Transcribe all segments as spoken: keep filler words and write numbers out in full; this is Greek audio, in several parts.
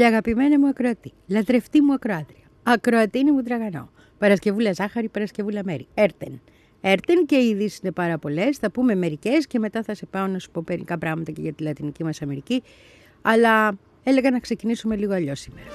Πολύ αγαπημένη μου ακροατή, λατρευτή μου ακροάτρια, ακροατίνη μου τραγανό, Παρασκευούλα Ζάχαρη, Παρασκευούλα Μέρη, έρτεν. Έρτεν και οι ειδήσεις είναι πάρα πολλές, θα πούμε μερικές και μετά θα σε πάω να σου πω μερικά πράγματα και για τη Λατινική μας Αμερική, αλλά έλεγα να ξεκινήσουμε λίγο αλλιώς σήμερα.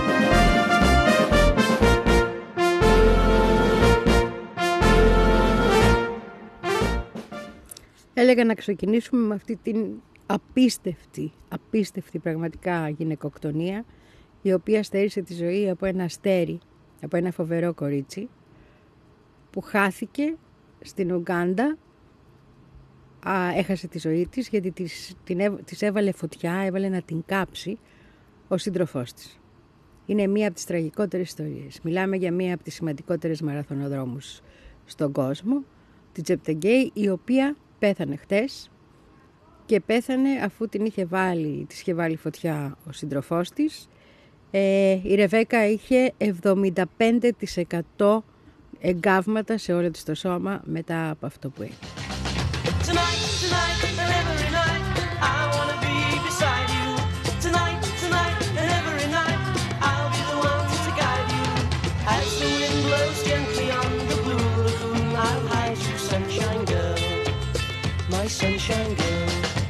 Έλεγα να ξεκινήσουμε με αυτή την απίστευτη, απίστευτη πραγματικά γυναικοκτονία, η οποία στέρισε τη ζωή από ένα αστέρι, από ένα φοβερό κορίτσι, που χάθηκε στην Ουγκάντα, α, έχασε τη ζωή της γιατί της, την, της έβαλε φωτιά, έβαλε να την κάψει ο σύντροφός της. Είναι μία από τις τραγικότερες ιστορίες. Μιλάμε για μία από τις σημαντικότερες μαραθωνοδρόμους στον κόσμο, την Τσεπτεγκέι, η οποία πέθανε χτες και πέθανε αφού την είχε βάλει, της είχε βάλει φωτιά ο σύντροφός της. Ε, η Ρεβέκα είχε εβδομήντα πέντε τοις εκατό εγκάβματα σε όλο της το σώμα μετά από αυτό που έγινε. My sunshine girl,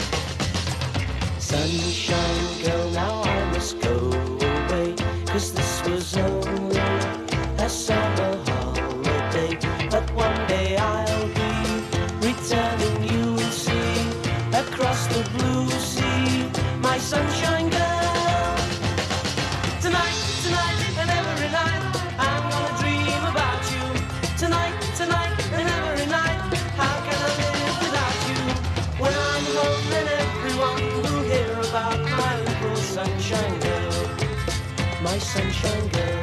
sunshine girl, now I must go away, 'cause this was only a summer holiday, but one day I'll be returning, you will see, across the blue sea, my sunshine girl. Tonight, tonight, and every night, I'm gonna dream about you. Tonight, tonight, and every night, how can I live without you? When I'm home and everyone will hear about my little sunshine girl, my sunshine girl.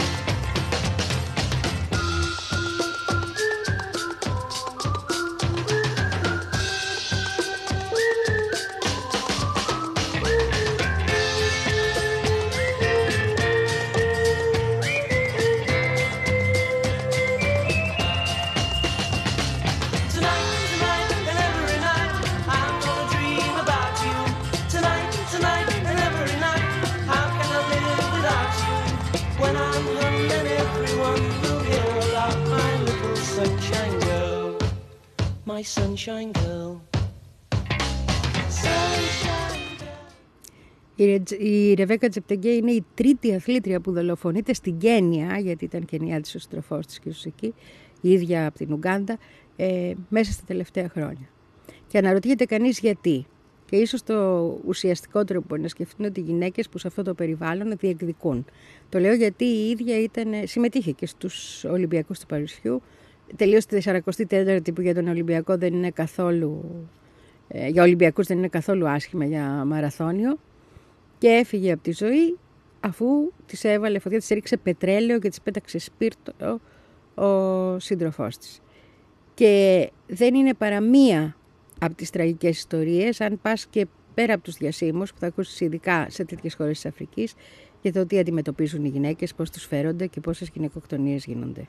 My sunshine girl. Η Ρεβέκα Τσεπτεγκέι είναι η τρίτη αθλήτρια που δολοφονείται στην Κένια, γιατί ήταν Κενιά της ο συντροφός της και εκεί, η ίδια από την Ουγκάντα, ε, μέσα στα τελευταία χρόνια. Και αναρωτιέται κανείς γιατί. Και ίσως το ουσιαστικότερο που μπορεί να σκεφτούν είναι ότι οι γυναίκες που σε αυτό το περιβάλλον διεκδικούν. Το λέω γιατί η ίδια ήταν, συμμετείχε και στους Ολυμπιακούς του Παρισιού. Τελείωσε τη σαρακοστή τέταρτη που για τον Ολυμπιακό δεν είναι καθόλου, ε, για Ολυμπιακούς δεν είναι καθόλου άσχημα για μαραθώνιο, και έφυγε από τη ζωή αφού της έβαλε φωτιά, της έριξε πετρέλαιο και της πέταξε σπίρτο ο σύντροφός της. Και δεν είναι παρά μία από τις τραγικές ιστορίες, αν πας και πέρα από τους διασύμους που θα ακούσεις ειδικά σε τέτοιες χώρες της Αφρικής, για το τι αντιμετωπίζουν οι γυναίκες, πώς τους φέρονται και πόσες γυναικοκτονίες γίνονται.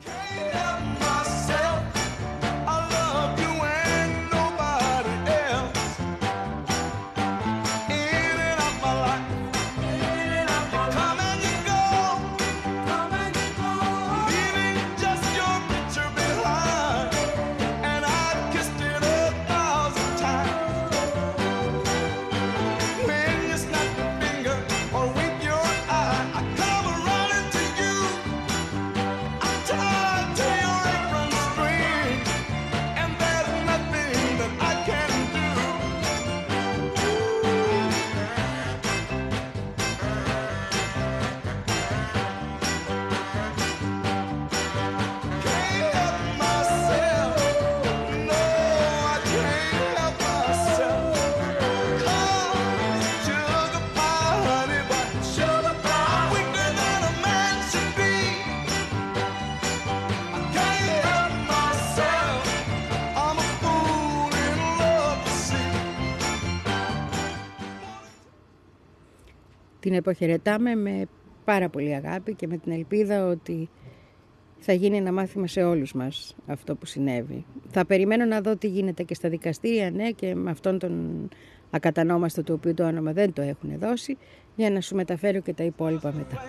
Την αποχαιρετάμε με πάρα πολύ αγάπη και με την ελπίδα ότι θα γίνει ένα μάθημα σε όλους μας αυτό που συνέβη. Θα περιμένω να δω τι γίνεται και στα δικαστήρια, ναι, και με αυτόν τον ακατανόμαστο, το οποίο το όνομα δεν το έχουν δώσει, για να σου μεταφέρω και τα υπόλοιπα μετά.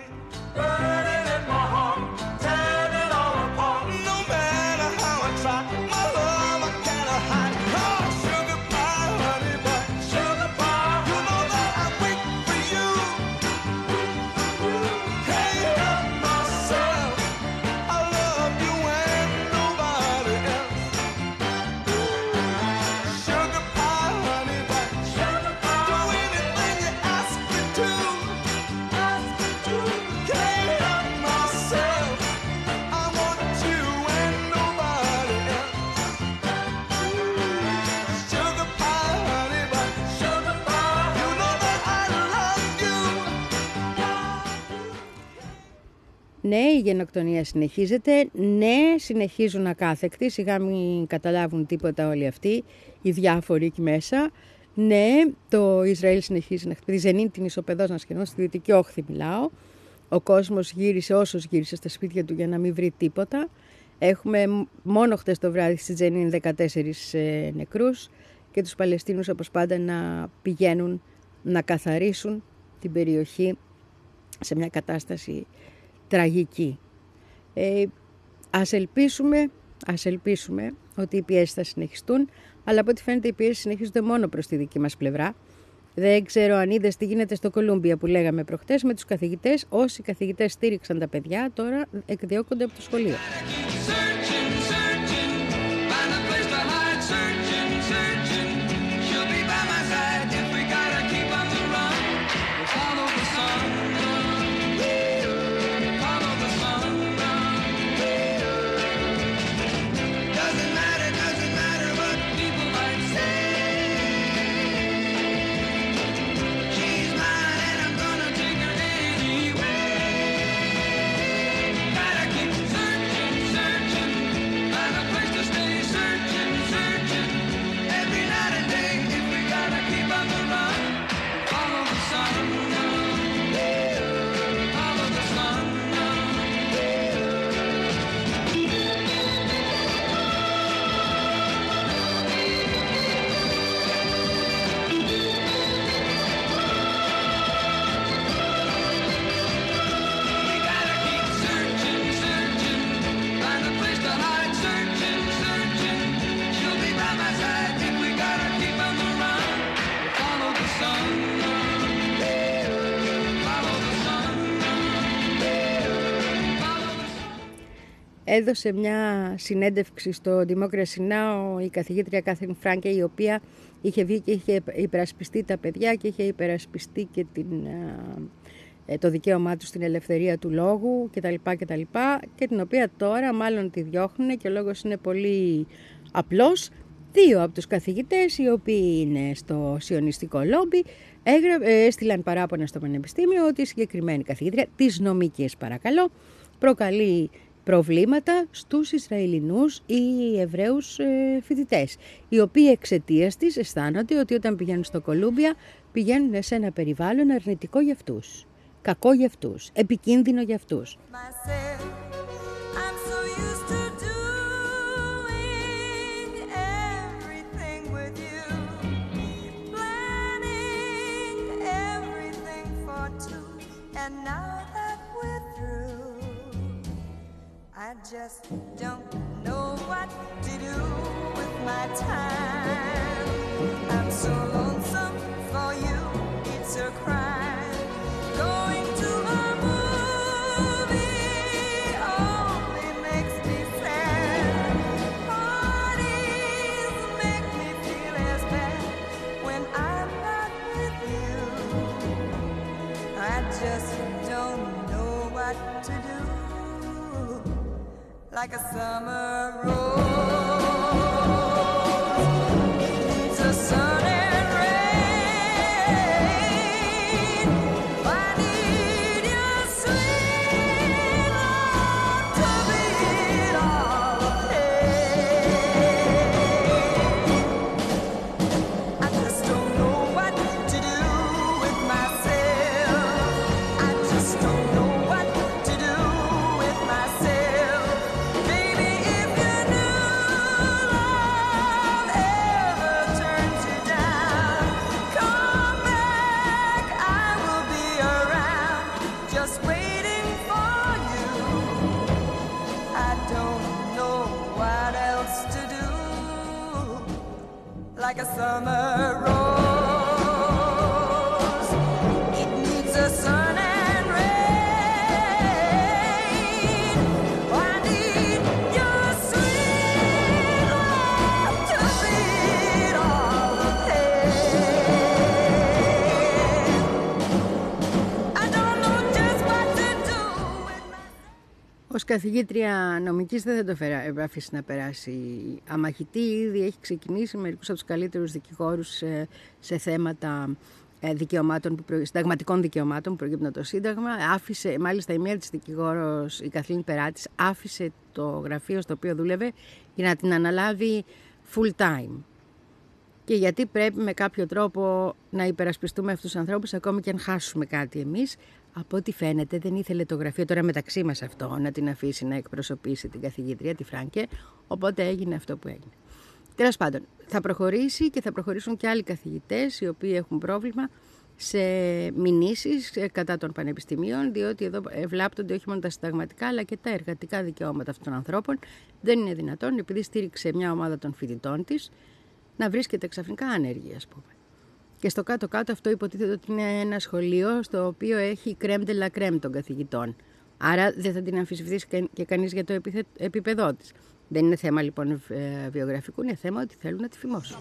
Ναι, η γενοκτονία συνεχίζεται. Ναι, συνεχίζουν ακάθεκτοι. Σιγά μην καταλάβουν τίποτα όλοι αυτοί, οι διάφοροι εκεί μέσα. Ναι, το Ισραήλ συνεχίζει να χτυπήσει. Ζενήν την ισοπεδός σχεδόν, στη Δυτική Όχθη μιλάω. Ο κόσμος γύρισε όσος γύρισε στα σπίτια του για να μην βρει τίποτα. Έχουμε μόνο χτες το βράδυ στη Ζενήν δεκατέσσερις ε, νεκρούς και τους Παλαιστίνους όπως πάντα να πηγαίνουν να καθαρίσουν την περιοχή σε μια κατάσταση τραγική. Ε, ας ελπίσουμε, ας ελπίσουμε ότι οι πιέσεις θα συνεχιστούν, αλλά από ό,τι φαίνεται οι πιέσεις συνεχίζονται μόνο προς τη δική μας πλευρά. Δεν ξέρω αν είδες τι γίνεται στο Κολούμπια που λέγαμε προχτές με τους καθηγητές. Όσοι καθηγητές στήριξαν τα παιδιά τώρα εκδιώκονται από το σχολείο. Έδωσε μια συνέντευξη στο Democracy Now! Η καθηγήτρια Κάθριν Φράνκε, η οποία είχε βγει και είχε υπερασπιστεί τα παιδιά και είχε υπερασπιστεί και την, το δικαίωμά του στην ελευθερία του λόγου κτλ. κτλ. Και την οποία τώρα μάλλον τη διώχνουν και ο λόγος είναι πολύ απλός. Δύο από τους καθηγητές, οι οποίοι είναι στο σιωνιστικό λόμπι, έστειλαν παράπονα στο Πανεπιστήμιο ότι η συγκεκριμένη καθηγήτρια της νομικής, παρακαλώ, προκαλεί προβλήματα στους Ισραηλινούς ή Εβραίους ε, φοιτητές, οι οποίοι εξαιτίας της αισθάνονται ότι όταν πηγαίνουν στο Κολούμπια πηγαίνουν σε ένα περιβάλλον αρνητικό για αυτούς, κακό για αυτούς, επικίνδυνο για αυτούς. I just don't know what to do with my time. I'm so lonesome for you, it's a crime. Going to a movie only makes me sad. Parties make me feel as bad when I'm not with you. I just don't know what to do. Like a summer rose needs a sun and rain. I need your sweet love to beat all the pain. I just don't know what to do with myself. I just don't know what to do with myself. Baby, if you knew to do, like a summer rose. It needs a sun and rain. I need your sweet love to beat all the pain. I don't know just what to do with my... Ως καθηγήτρια νομικής δεν θα το φέρα, αφήσει να περάσει αμαχητή. Ήδη έχει ξεκινήσει μερικούς από τους καλύτερους δικηγόρους σε, σε θέματα ε, δικαιωμάτων, που προ, συνταγματικών δικαιωμάτων που προκύπτουν από το Σύνταγμα. Άφησε, μάλιστα η μία της δικηγόρος, η Καθήλυνη Περάτης, άφησε το γραφείο στο οποίο δούλευε για να την αναλάβει full time. Και γιατί πρέπει με κάποιο τρόπο να υπερασπιστούμε αυτούς τους ανθρώπους, ακόμη και αν χάσουμε κάτι εμείς. Από ό,τι φαίνεται δεν ήθελε το γραφείο, τώρα μεταξύ μας αυτό, να την αφήσει να εκπροσωπήσει την καθηγήτρια, τη Φράνκε, οπότε έγινε αυτό που έγινε. Τέλος πάντων, θα προχωρήσει και θα προχωρήσουν και άλλοι καθηγητές οι οποίοι έχουν πρόβλημα σε μηνύσεις κατά των πανεπιστημίων, διότι εδώ ευλάπτονται όχι μόνο τα συνταγματικά αλλά και τα εργατικά δικαιώματα αυτών των ανθρώπων. Δεν είναι δυνατόν, επειδή στήριξε μια ομάδα των φοιτητών της, να βρίσκεται ξαφνικά άνεργη, ας πούμε. Και στο κάτω-κάτω αυτό υποτίθεται ότι είναι ένα σχολείο στο οποίο έχει κρέμ de la crème των καθηγητών. Άρα δεν θα την αμφισβητήσει και κανείς για το επίπεδό της. Δεν είναι θέμα λοιπόν βιογραφικού, είναι θέμα ότι θέλουν να τη φημώσουν.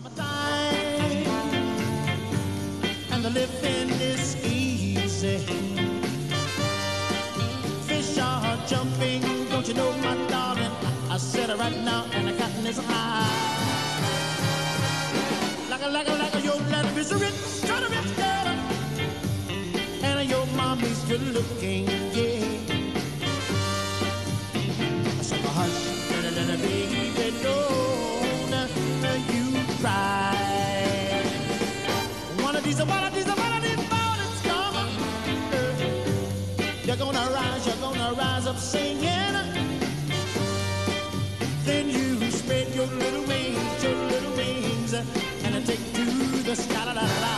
Like a, like a, your life is a rich, kind of rich girl, and your mommy's good looking, yeah. So hush, little, little baby, don't you cry. One of these, one of these, one of these mornings come, you're gonna rise, you're gonna rise up singing. Then you spread your little wings, your little wings, and take to the sky. La, la, la.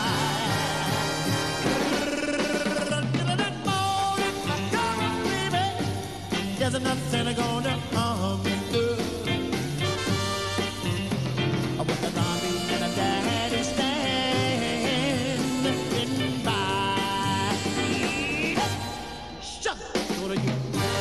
That morning, come on, baby. There's nothing gonna harm you. With the mommy and the daddy standing by. Shut up, go to you.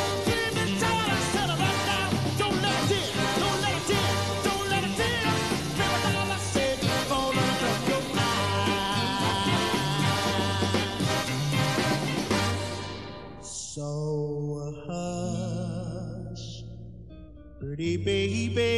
Pretty baby,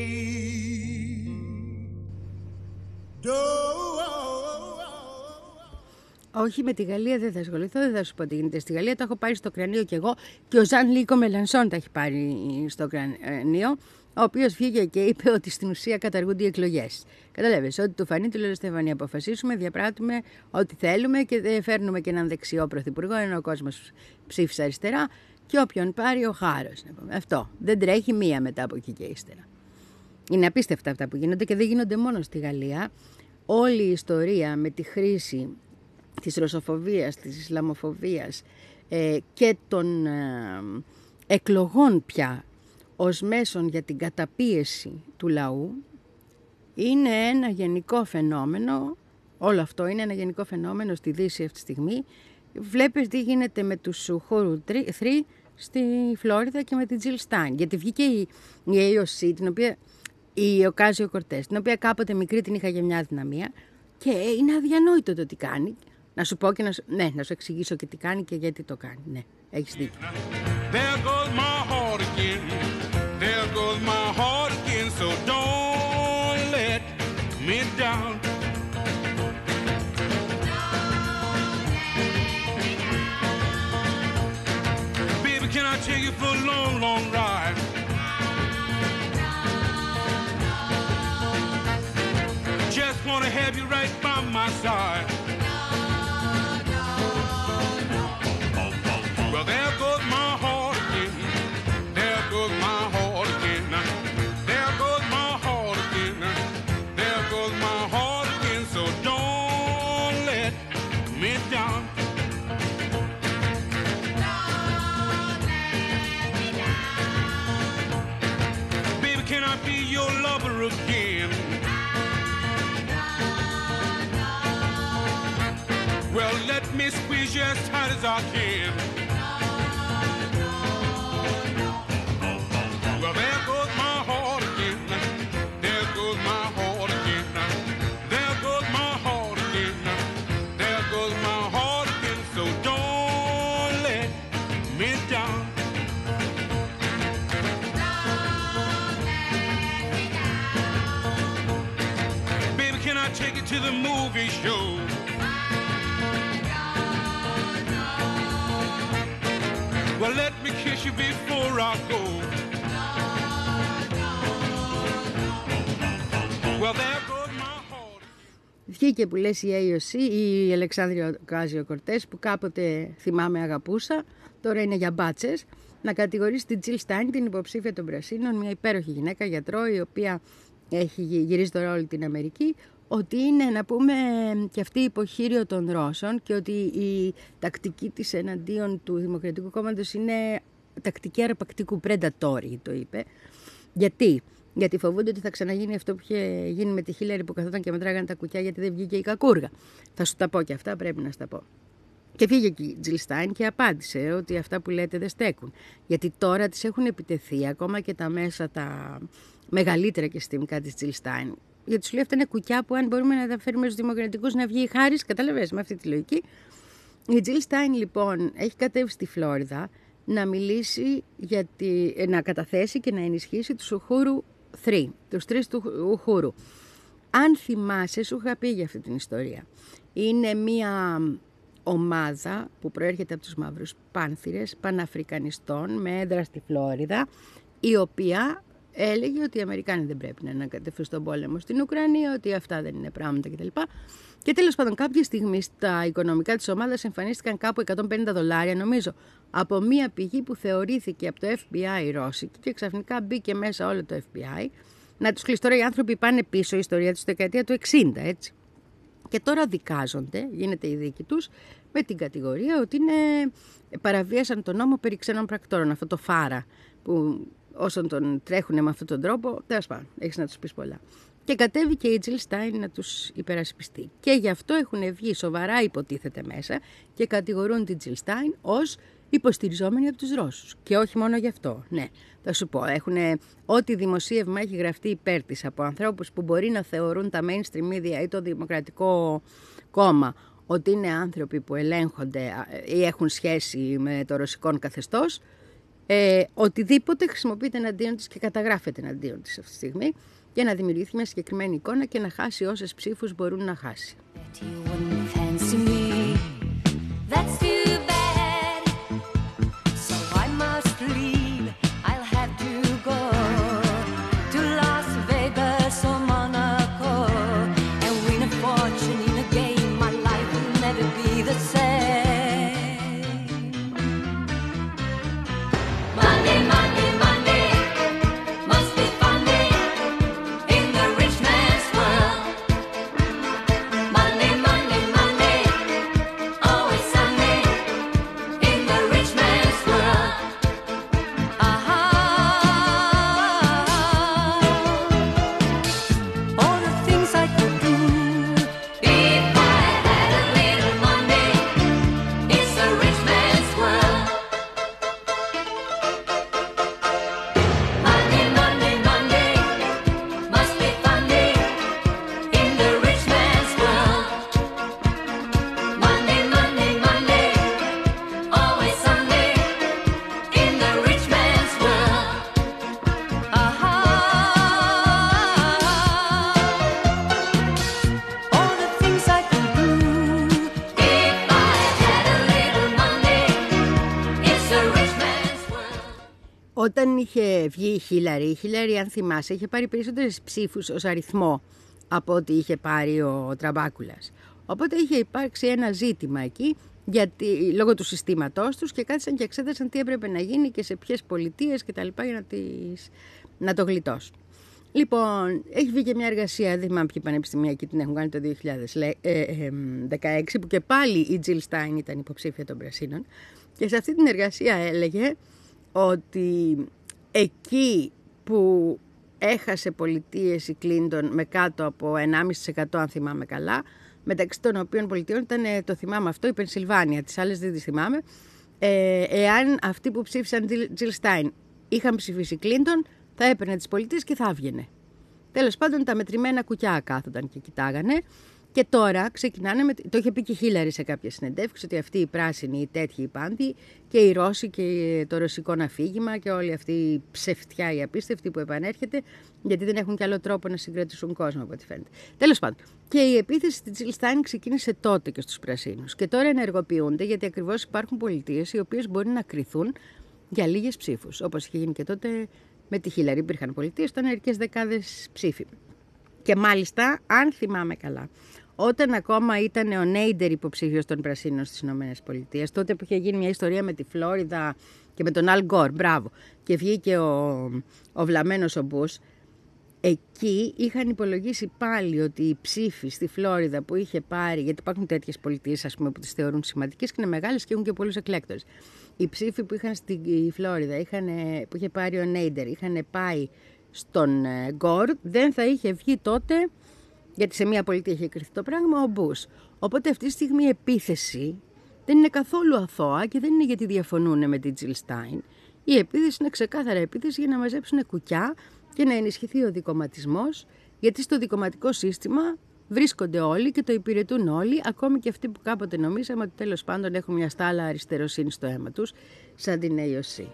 Όχι, με τη Γαλλία δεν θα ασχοληθώ, δεν θα σου πω τι γίνεται στη Γαλλία. Το έχω πάρει στο κρανίο κι εγώ και ο Ζαν Λίκο Μελανσόν τα έχει πάρει στο κρανίο, ο οποίος βγήκε και είπε ότι στην ουσία καταργούνται οι εκλογές. Καταλάβες, ό,τι του φανεί, του λέει Στέφανη, αποφασίσουμε, διαπράττουμε ό,τι θέλουμε και φέρνουμε και έναν δεξιό πρωθυπουργό, ενώ ο κόσμος ψήφισε αριστερά. Και όποιον πάρει ο χάρος. Αυτό. Δεν τρέχει μία μετά από εκεί και ύστερα. Είναι απίστευτα αυτά που γίνονται και δεν γίνονται μόνο στη Γαλλία. Όλη η ιστορία με τη χρήση της ρωσοφοβίας, της ισλαμοφοβίας ε, και των ε, εκλογών πια ως μέσον για την καταπίεση του λαού είναι ένα γενικό φαινόμενο. Όλο αυτό είναι ένα γενικό φαινόμενο στη Δύση αυτή τη στιγμή. Βλέπεις τι γίνεται με τους χώρου τρία στη Φλόριδα και με την Τζιλ Στάιν. Γιατί βγήκε η, η έι ο σι, την οποία, η Οκάζιο Κορτές, την οποία κάποτε μικρή την είχα για μια αδυναμία και είναι αδιανόητο το τι κάνει. Να σου πω και να σου, ναι, να σου εξηγήσω και τι κάνει και γιατί το κάνει. Ναι, έχεις δίκιο. There goes my heart again. There goes my heart again. So don't let me down. Can I take you for a long, long ride? Just wanna have you right by my side. Well, there goes my heart again. There goes my heart again. There goes my heart again. There goes my heart again. So don't let me down. Can I be your again. Well, let me squeeze you as tight as I can. Well, there goes my heart again. There goes my heart again. There goes my heart again. There goes my heart again. So don't let me down. Baby, can I take you to the movie show? Well, let me kiss you before I go. Well, there goes my heart. Βγήκε που λες η έι ο σι, η Αλεξάνδρεια Οκάσιο-Κορτές, που κάποτε θυμάμαι αγαπούσα, τώρα είναι για μπάτσες, να κατηγορήσει την Τζιλ Στάιν, την υποψήφια των Πρασίνων, μια υπέροχη γυναίκα, γιατρό, η οποία έχει γυρίσει τώρα όλη την Αμερική, ότι είναι, να πούμε, και αυτή υποχείριο των Ρώσων και ότι η τακτική της εναντίον του Δημοκρατικού Κόμματος είναι τακτική αρπακτικού, predatory, το είπε. Γιατί? Γιατί φοβούνται ότι θα ξαναγίνει αυτό που είχε γίνει με τη Χίλαρη, που καθόταν και μετράγανε τα κουκιά γιατί δεν βγήκε η κακούργα. Θα σου τα πω και αυτά, πρέπει να στα πω. Και φύγε και η Τζιλ Στάιν και απάντησε ότι αυτά που λέτε δεν στέκουν. Γιατί τώρα τις έχουν επιτεθεί ακόμα και τα μέσα τα μεγαλύτερα και συστημικά της Τζιλ Στάιν. Γιατί σου λέει αυτά είναι κουκιά που αν μπορούμε να τα φέρουμε στους δημοκρατικούς να βγει η Χάρις, καταλαβαίνεις με αυτή τη λογική. Η Τζιλ Στάιν λοιπόν έχει κατέβει στη Φλόριδα να μιλήσει, για τη, να καταθέσει και να ενισχύσει τους Ουχούρου τρία, τους τρεις του Ουχούρου. Αν θυμάσαι, σου είχα πει για αυτή την ιστορία. Είναι μια ομάδα που προέρχεται από τους μαύρους πάνθυρες, παναφρικανιστών, με έδρα στη Φλόριδα, η οποία έλεγε ότι οι Αμερικάνοι δεν πρέπει να ανακατευθούν στον πόλεμο στην Ουκρανία, ότι αυτά δεν είναι πράγματα κτλ. Και τέλος πάντων, κάποια στιγμή στα οικονομικά της ομάδας εμφανίστηκαν κάπου εκατόν πενήντα δολάρια, νομίζω, από μία πηγή που θεωρήθηκε από το εφ μπι άι ρώσικη και ξαφνικά μπήκε μέσα όλο το εφ μπι άι. Να τους κλείσει τώρα, οι άνθρωποι πάνε πίσω, η ιστορία τους στη δεκαετία του εξήντα, έτσι. Και τώρα δικάζονται, γίνεται η δίκη τους, με την κατηγορία ότι είναι, παραβίασαν τον νόμο περί ξένων πρακτόρων, αυτό το φάρα, που όσον τον τρέχουν με αυτόν τον τρόπο, τέλος πάντων, έχεις να τους πεις πολλά. Και κατέβηκε η Τζιλ Στάιν να τους υπερασπιστεί. Και γι' αυτό έχουν βγει σοβαρά, υποτίθεται, μέσα και κατηγορούν την Τζιλ Στάιν ως υποστηριζόμενη από τους Ρώσους. Και όχι μόνο γι' αυτό. Ναι, θα σου πω, έχουν ό,τι δημοσίευμα έχει γραφτεί υπέρ της από ανθρώπους που μπορεί να θεωρούν τα mainstream media ή το Δημοκρατικό Κόμμα ότι είναι άνθρωποι που ελέγχονται ή έχουν σχέση με το ρωσικό καθεστώς. Ε, οτιδήποτε χρησιμοποιείται εναντίον της και καταγράφεται εναντίον της αυτή τη στιγμή για να δημιουργηθεί μια συγκεκριμένη εικόνα και να χάσει όσες ψήφους μπορούν να χάσει. Όταν είχε βγει η Χίλαρη, η Χίλαρη, αν θυμάσαι, είχε πάρει περισσότερες ψήφους ως αριθμό από ό,τι είχε πάρει ο Τραμπάκουλας. Οπότε είχε υπάρξει ένα ζήτημα εκεί, γιατί, λόγω του συστήματός τους, και κάθισαν και εξέτασαν τι έπρεπε να γίνει και σε ποιες πολιτείες κτλ. Για να, τις, να το γλιτώσουν. Λοιπόν, έχει βγει και μια εργασία, δεν θυμάμαι ποιοι πανεπιστημιακοί την έχουν κάνει το δύο χιλιάδες δεκαέξι, που και πάλι η Τζιλ Στάιν ήταν υποψήφια των Πρασίνων. Και σε αυτή την εργασία έλεγε ότι εκεί που έχασε πολιτείες η Κλίντον με κάτω από ενάμιση τοις εκατό αν θυμάμαι καλά, μεταξύ των οποίων πολιτείων ήταν, το θυμάμαι αυτό, η Πενσιλβάνια, τις άλλες δεν τις θυμάμαι. Ε, εάν αυτοί που ψήφισαν Τζιλ Στάιν είχαν ψηφίσει Κλίντον, θα έπαιρνε τις πολιτείες και θα έβγαινε. Τέλος πάντων, τα μετρημένα κουκιά κάθονταν και κοιτάγανε. Και τώρα ξεκινάνε, με, το είχε πει και η Χίλαρη σε κάποια συνεντεύξη, ότι αυτοί οι πράσινοι, οι τέτοιοι, οι πάντοι, και οι Ρώσοι και το ρωσικό αφήγημα και όλη αυτή η ψευτιά, η απίστευτη που επανέρχεται, γιατί δεν έχουν κι άλλο τρόπο να συγκρατήσουν κόσμο από ό,τι φαίνεται. Τέλος πάντων, και η επίθεση στη Τζιλ Στάιν ξεκίνησε τότε και στους πρασίνους. Και τώρα ενεργοποιούνται, γιατί ακριβώς υπάρχουν πολιτείες οι οποίες μπορεί να κριθούν για λίγες ψήφους. Όπως είχε γίνει και τότε με τη Χίλαρη, υπήρχαν πολιτείες, ήταν μερικές δεκάδες ψήφοι. Και μάλιστα, αν θυμάμαι καλά, όταν ακόμα ήταν ο Νέιντερ υποψήφιος των Πρασίνων στις ΗΠΑ, τότε που είχε γίνει μια ιστορία με τη Φλόριδα και με τον Αλ Γκορ, μπράβο, και βγήκε ο, ο βλαμμένος ο Μπούς, εκεί είχαν υπολογίσει πάλι ότι οι ψήφοι στη Φλόριδα που είχε πάρει, γιατί υπάρχουν τέτοιες πολιτείες ας πούμε, που τις θεωρούν σημαντικές και είναι μεγάλες και έχουν και πολλούς εκλέκτορες. Οι ψήφοι που είχαν στη Φλόριδα, είχαν, που είχε πάρει ο Νέιντερ, είχαν πάει στον Γκορ, δεν θα είχε βγει τότε, γιατί σε μια πολιτεία είχε κρυφτεί το πράγμα, ο Μπούς. Οπότε αυτή τη στιγμή η επίθεση δεν είναι καθόλου αθώα και δεν είναι γιατί διαφωνούν με την Τζιλ Στάιν. Η επίθεση είναι ξεκάθαρα επίθεση για να μαζέψουν κουκιά και να ενισχυθεί ο δικομματισμός, γιατί στο δικομματικό σύστημα βρίσκονται όλοι και το υπηρετούν όλοι, ακόμη και αυτοί που κάποτε νομίζαμε ότι τέλος πάντων έχουν μια στάλα αριστεροσύνη στο αίμα τους, σαν την έι ο σι.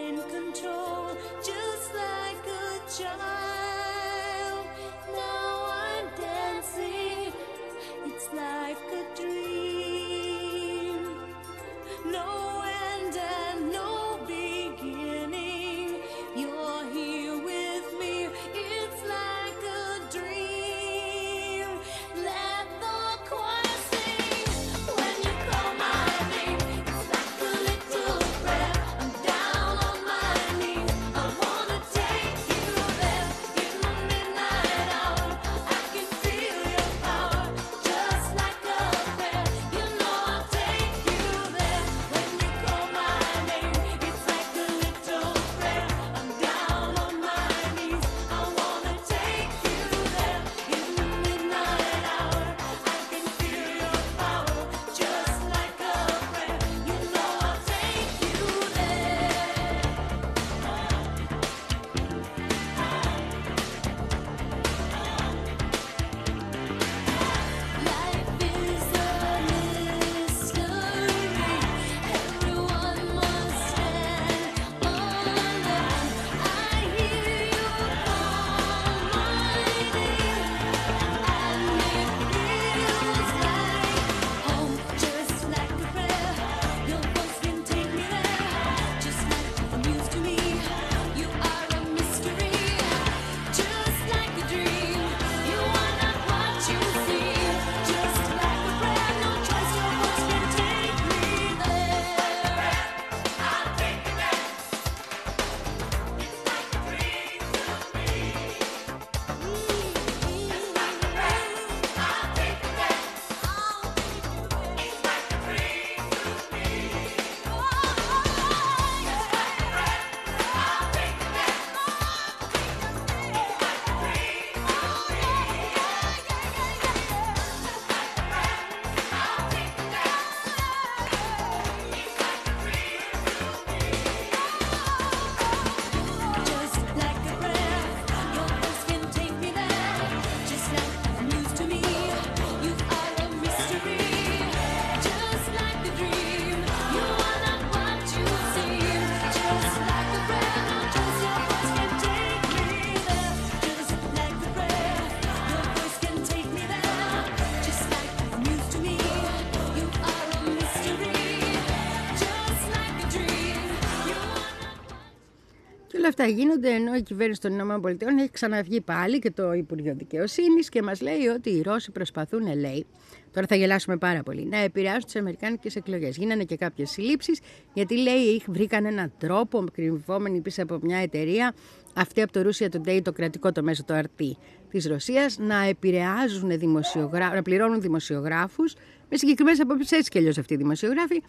Αυτά γίνονται ενώ η κυβέρνηση των ΗΠΑ έχει ξαναβγεί πάλι και το Υπουργείο Δικαιοσύνης και μας λέει ότι οι Ρώσοι προσπαθούν, λέει, τώρα θα γελάσουμε πάρα πολύ, να επηρεάσουν τις αμερικάνικες εκλογές. Γίνανε και κάποιες συλλήψεις, γιατί λέει βρήκαν έναν τρόπο, κρυβόμενοι πίσω από μια εταιρεία, αυτή από το Russia Today, το κρατικό το μέσο, το αρ τι της Ρωσίας, να επηρεάζουν δημοσιογράφους, να πληρώνουν δημοσιογράφους, με συγκεκριμένες απόψεις, έτσι κι αλλιώς αυτοί οι δημοσιογράφοι,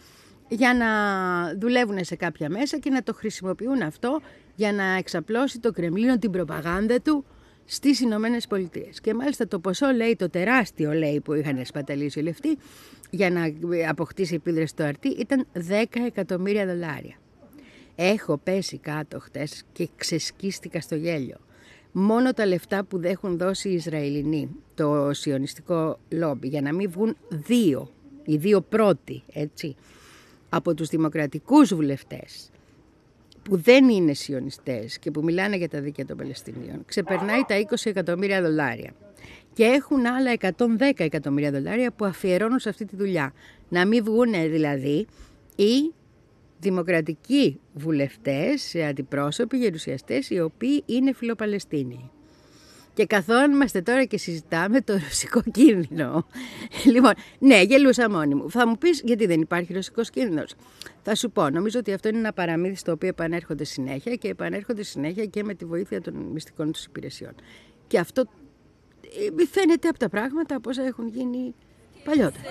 για να δουλεύουν σε κάποια μέσα και να το χρησιμοποιούν αυτό για να εξαπλώσει το Κρεμλίνο την προπαγάνδα του στις Ηνωμένες Πολιτείες. Και μάλιστα το ποσό, λέει, το τεράστιο, λέει, που είχαν σπαταλήσει όλοι αυτοί για να αποκτήσει επίδραση στο αρτί ήταν δέκα εκατομμύρια δολάρια. Έχω πέσει κάτω χτες και ξεσκίστηκα στο γέλιο. Μόνο τα λεφτά που δεν έχουν δώσει οι Ισραηλινοί, το σιωνιστικό λόμπι, για να μην βγουν δύο, οι δύο πρώτοι, έτσι, από τους δημοκρατικούς βουλευτές, που δεν είναι σιωνιστές και που μιλάνε για τα δίκαια των Παλαιστινίων, ξεπερνάει τα είκοσι εκατομμύρια δολάρια. Και έχουν άλλα εκατόν δέκα εκατομμύρια δολάρια που αφιερώνουν σε αυτή τη δουλειά. Να μην βγουν δηλαδή οι δημοκρατικοί βουλευτές, αντιπρόσωποι, γερουσιαστές, οι οποίοι είναι φιλοπαλαιστίνοι. Και καθόμαστε τώρα και συζητάμε το ρωσικό κίνδυνο. Λοιπόν, ναι, γελούσα μόνη μου. Θα μου πεις γιατί δεν υπάρχει ρωσικός κίνδυνος. Θα σου πω, νομίζω ότι αυτό είναι ένα παραμύθι στο οποίο επανέρχονται συνέχεια και επανέρχονται συνέχεια και με τη βοήθεια των μυστικών τους υπηρεσιών. Και αυτό φαίνεται από τα πράγματα από όσα έχουν γίνει παλιότερα.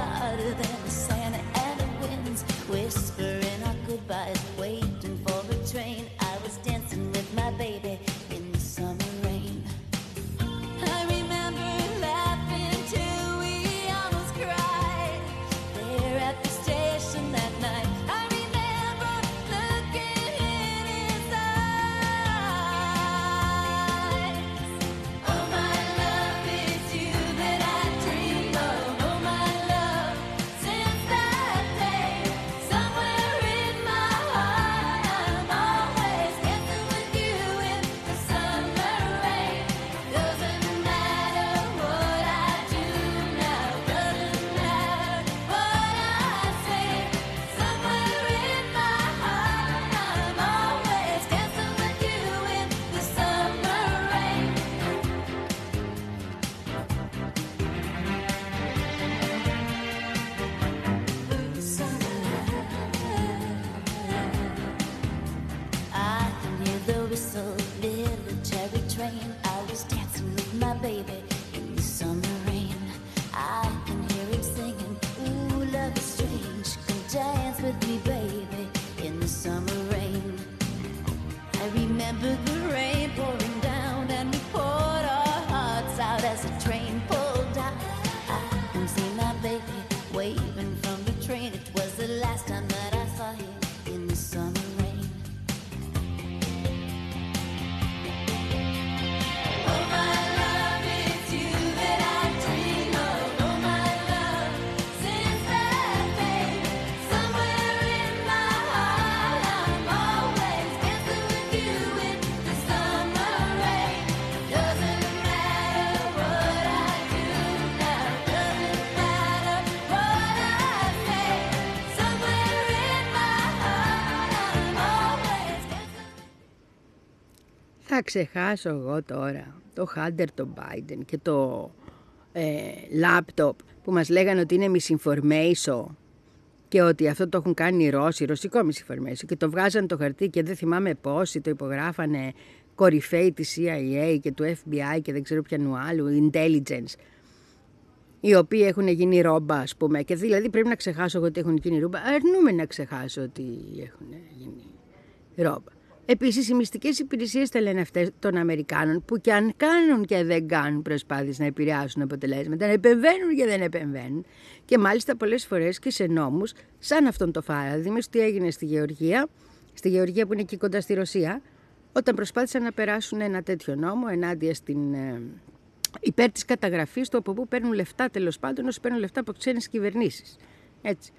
Θα ξεχάσω εγώ τώρα το Hunter, το Biden και το ε, laptop που μας λέγανε ότι είναι misinformation και ότι αυτό το έχουν κάνει οι Ρώσοι, ρωσικό misinformation, και το βγάζαν το χαρτί και δεν θυμάμαι πόσοι το υπογράφανε κορυφαίοι της σι άι έι και του εφ μπι άι και δεν ξέρω ποιανού άλλου, intelligence, οι οποίοι έχουν γίνει ρόμπα, ας πούμε, και δηλαδή πρέπει να ξεχάσω εγώ ότι έχουν γίνει ρόμπα, αρνούμε να ξεχάσω ότι έχουν γίνει ρόμπα. Επίσης, οι μυστικές υπηρεσίες τα λένε αυτές των Αμερικάνων, που και αν κάνουν και δεν κάνουν προσπάθειες να επηρεάσουν αποτελέσματα, να επεμβαίνουν και δεν επεμβαίνουν, και μάλιστα πολλές φορές και σε νόμους, σαν αυτόν το παράδειγμα, τι έγινε στη Γεωργία, στη Γεωργία που είναι εκεί κοντά στη Ρωσία, όταν προσπάθησαν να περάσουν ένα τέτοιο νόμο ενάντια στην, ε, υπέρ της καταγραφής του από πού παίρνουν λεφτά, τέλος πάντων, όσο παίρνουν λεφτά από ξένες κυβερνήσεις. Έτσι.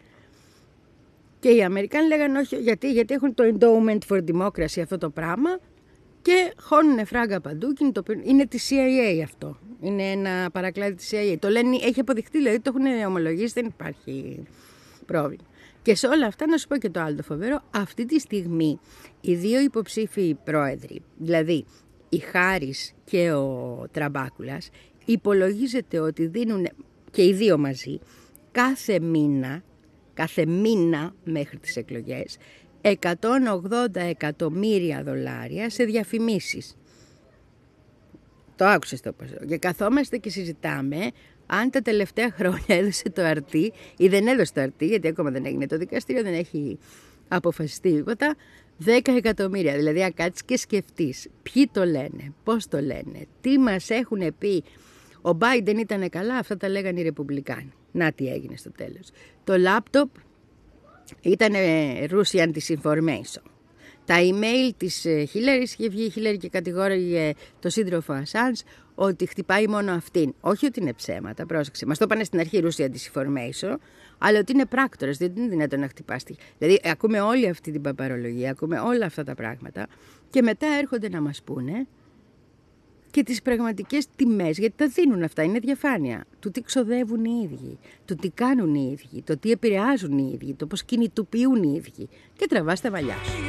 Και οι Αμερικάνοι λέγανε όχι, γιατί, γιατί έχουν το Endowment for Democracy αυτό το πράγμα και χώνουν φράγκα παντού. Είναι τη σι άι έι αυτό. Είναι ένα παρακλάδι της σι άι έι. Το λένε, έχει αποδειχτεί, δηλαδή το έχουν ομολογήσει, δεν υπάρχει πρόβλημα. Και σε όλα αυτά να σου πω και το άλλο το φοβερό, αυτή τη στιγμή οι δύο υποψήφιοι πρόεδροι, δηλαδή η Χάρις και ο Τραμπάκουλας, υπολογίζεται ότι δίνουν και οι δύο μαζί κάθε μήνα, κάθε μήνα μέχρι τις εκλογές, εκατόν ογδόντα εκατομμύρια δολάρια σε διαφημίσεις. Το άκουσες το ποσό. Και καθόμαστε και συζητάμε αν τα τελευταία χρόνια έδωσε το αρτί ή δεν έδωσε το αρτί, γιατί ακόμα δεν έγινε το δικαστήριο, δεν έχει αποφασιστεί τίποτα, δέκα εκατομμύρια. Δηλαδή, αν κάτσεις και σκεφτείς ποιοι το λένε, πώς το λένε, τι μας έχουν πει. Ο Μπάιντεν ήταν καλά, αυτά τα λέγανε οι Ρεπουμπλικάνοι. Να τι έγινε στο τέλος. Το λάπτοπ ήταν Russian disinformation. Τα email της Χίλαρη, είχε βγει η Χίλαρη και κατηγόρησε το σύντροφο Ασάνς ότι χτυπάει μόνο αυτήν. Όχι ότι είναι ψέματα, πρόσεξε. Μας το είπανε στην αρχή Russian disinformation, αλλά ότι είναι πράκτορας, δεν είναι δυνατόν να χτυπάσει. Δηλαδή, ακούμε όλη αυτή την παπαρολογία, ακούμε όλα αυτά τα πράγματα και μετά έρχονται να μας πούνε και τις πραγματικές τιμές, γιατί τα δίνουν αυτά, είναι διαφάνεια. Του τι ξοδεύουν οι ίδιοι, του τι κάνουν οι ίδιοι, το τι επηρεάζουν οι ίδιοι, το πώς κινητοποιούν οι ίδιοι. Και τραβάς τα μαλλιά σου.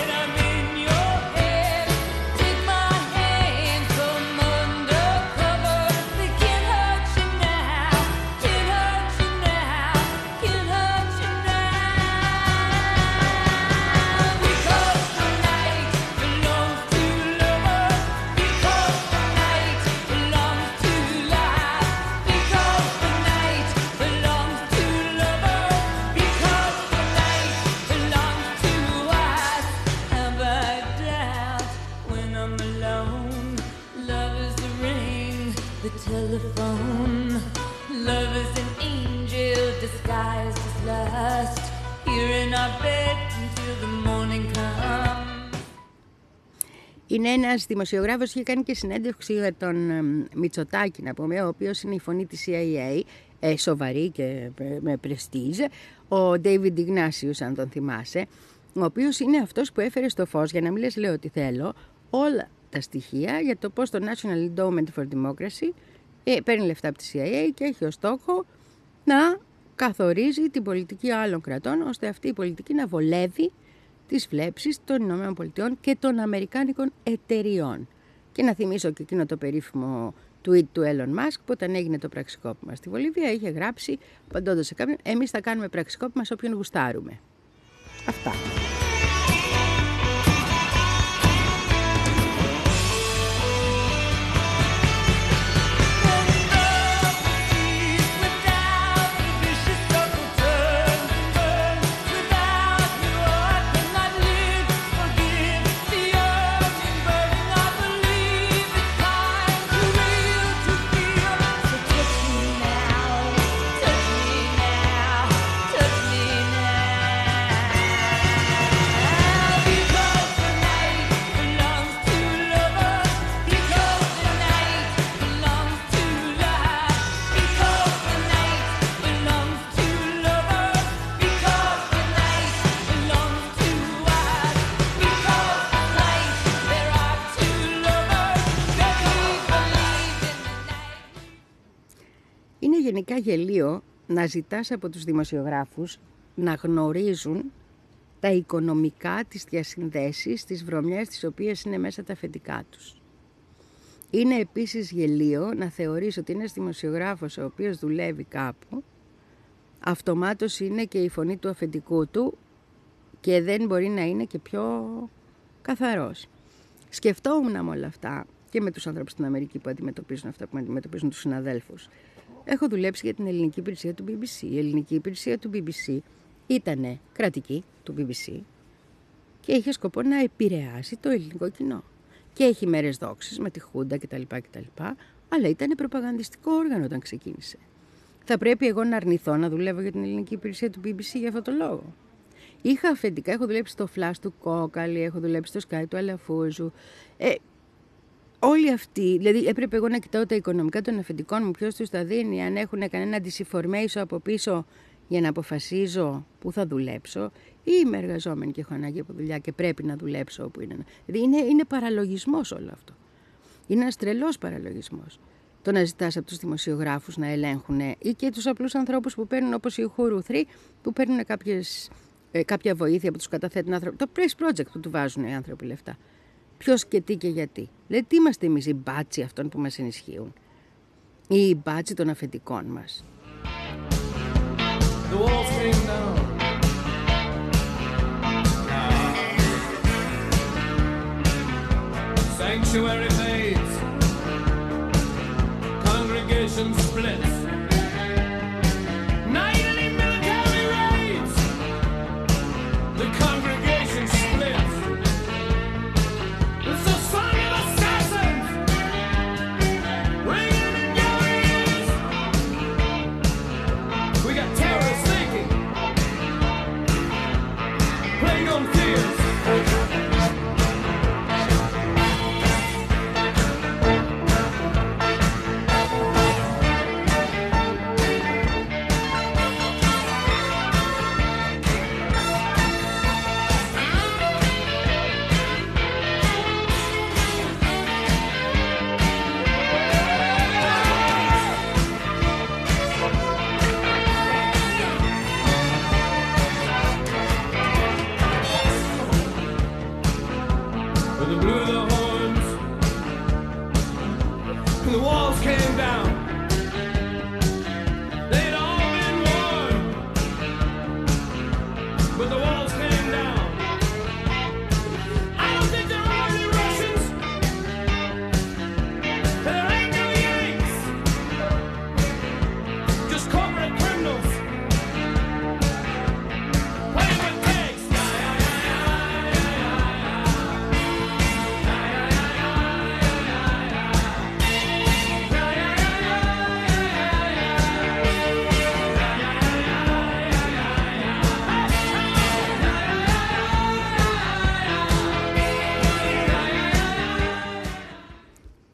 Telephone, love is an angel disguised as lust. Here in our bed until the morning comes. Είναι ένας δημοσιογράφος, είχε κάνει και συνέντευξη για τον Μητσοτάκη, να πούμε, ο οποίος είναι η φωνή της σι άι έι, ε, σοβαρή και με πρεστίζ, ο David Ignatius, αν τον θυμάσαι, ο οποίος είναι αυτός που έφερε στο φως, για να μην λες λέω ότι θέλω, όλα τα στοιχεία για το πώς το National Endowment for Democracy ε, παίρνει λεφτά από τη σι άι έι και έχει ως στόχο να καθορίζει την πολιτική άλλων κρατών, ώστε αυτή η πολιτική να βολεύει τις βλέψεις των Ηνωμένων Πολιτειών και των Αμερικάνικων εταιριών. Και να θυμίσω και εκείνο το περίφημο tweet του Elon Musk, που όταν έγινε το πραξικόπημα στη Βολιβία, είχε γράψει, απαντώντας σε κάποιον, εμείς θα κάνουμε πραξικόπημα σε όποιον γουστάρουμε. Αυτά. Γενικά γελίο να ζητάς από τους δημοσιογράφους να γνωρίζουν τα οικονομικά, τις διασυνδέσεις, τις βρωμιές τις οποίες είναι μέσα τα αφεντικά τους. Είναι επίσης γελίο να θεωρείς ότι ένας δημοσιογράφος ο οποίος δουλεύει κάπου, αυτομάτως είναι και η φωνή του αφεντικού του και δεν μπορεί να είναι και πιο καθαρός. Σκεφτόμουν με όλα αυτά και με τους ανθρώπους στην Αμερική που αντιμετωπίζουν αυτά που αντιμετωπίζουν τους συναδέλφους. Έχω δουλέψει για την ελληνική υπηρεσία του μπι μπι σι. Η ελληνική υπηρεσία του μπι μπι σι ήταν κρατική του μπι μπι σι και είχε σκοπό να επηρεάσει το ελληνικό κοινό. Και έχει μέρες δόξης με τη Χούντα κτλ, κτλ. Αλλά ήταν προπαγανδιστικό όργανο όταν ξεκίνησε. Θα πρέπει εγώ να αρνηθώ να δουλεύω για την ελληνική υπηρεσία του μπι μπι σι για αυτόν τον λόγο? Είχα αφεντικά, έχω δουλέψει στο Flash του Κόκαλη, έχω δουλέψει στο Sky του Αλαφούζου. Ε, Όλοι αυτοί, δηλαδή έπρεπε εγώ να κοιτάω τα οικονομικά των αφεντικών μου, ποιος τους τα δίνει, αν έχουν κανένα disinformation από πίσω για να αποφασίζω πού θα δουλέψω, ή είμαι εργαζόμενη και έχω ανάγκη από δουλειά και πρέπει να δουλέψω όπου είναι. Δηλαδή είναι, είναι παραλογισμός όλο αυτό. Είναι ένας τρελός παραλογισμός. Το να ζητάς από τους δημοσιογράφους να ελέγχουν ή και τους απλούς ανθρώπους που παίρνουν, όπως οι Uhuru θρι, που παίρνουν κάποιες, ε, κάποια βοήθεια που τους καταθέτουν άνθρωποι. Το Press Project που του βάζουν οι άνθρωποι λεφτά. Ποιος και τι και γιατί. Δηλαδή, τι είμαστε εμείς οι μπάτσοι αυτών που μας ενισχύουν, ή οι μπάτσοι των αφεντικών μας. The walls came down. Sanctuary fades. Congregation splits.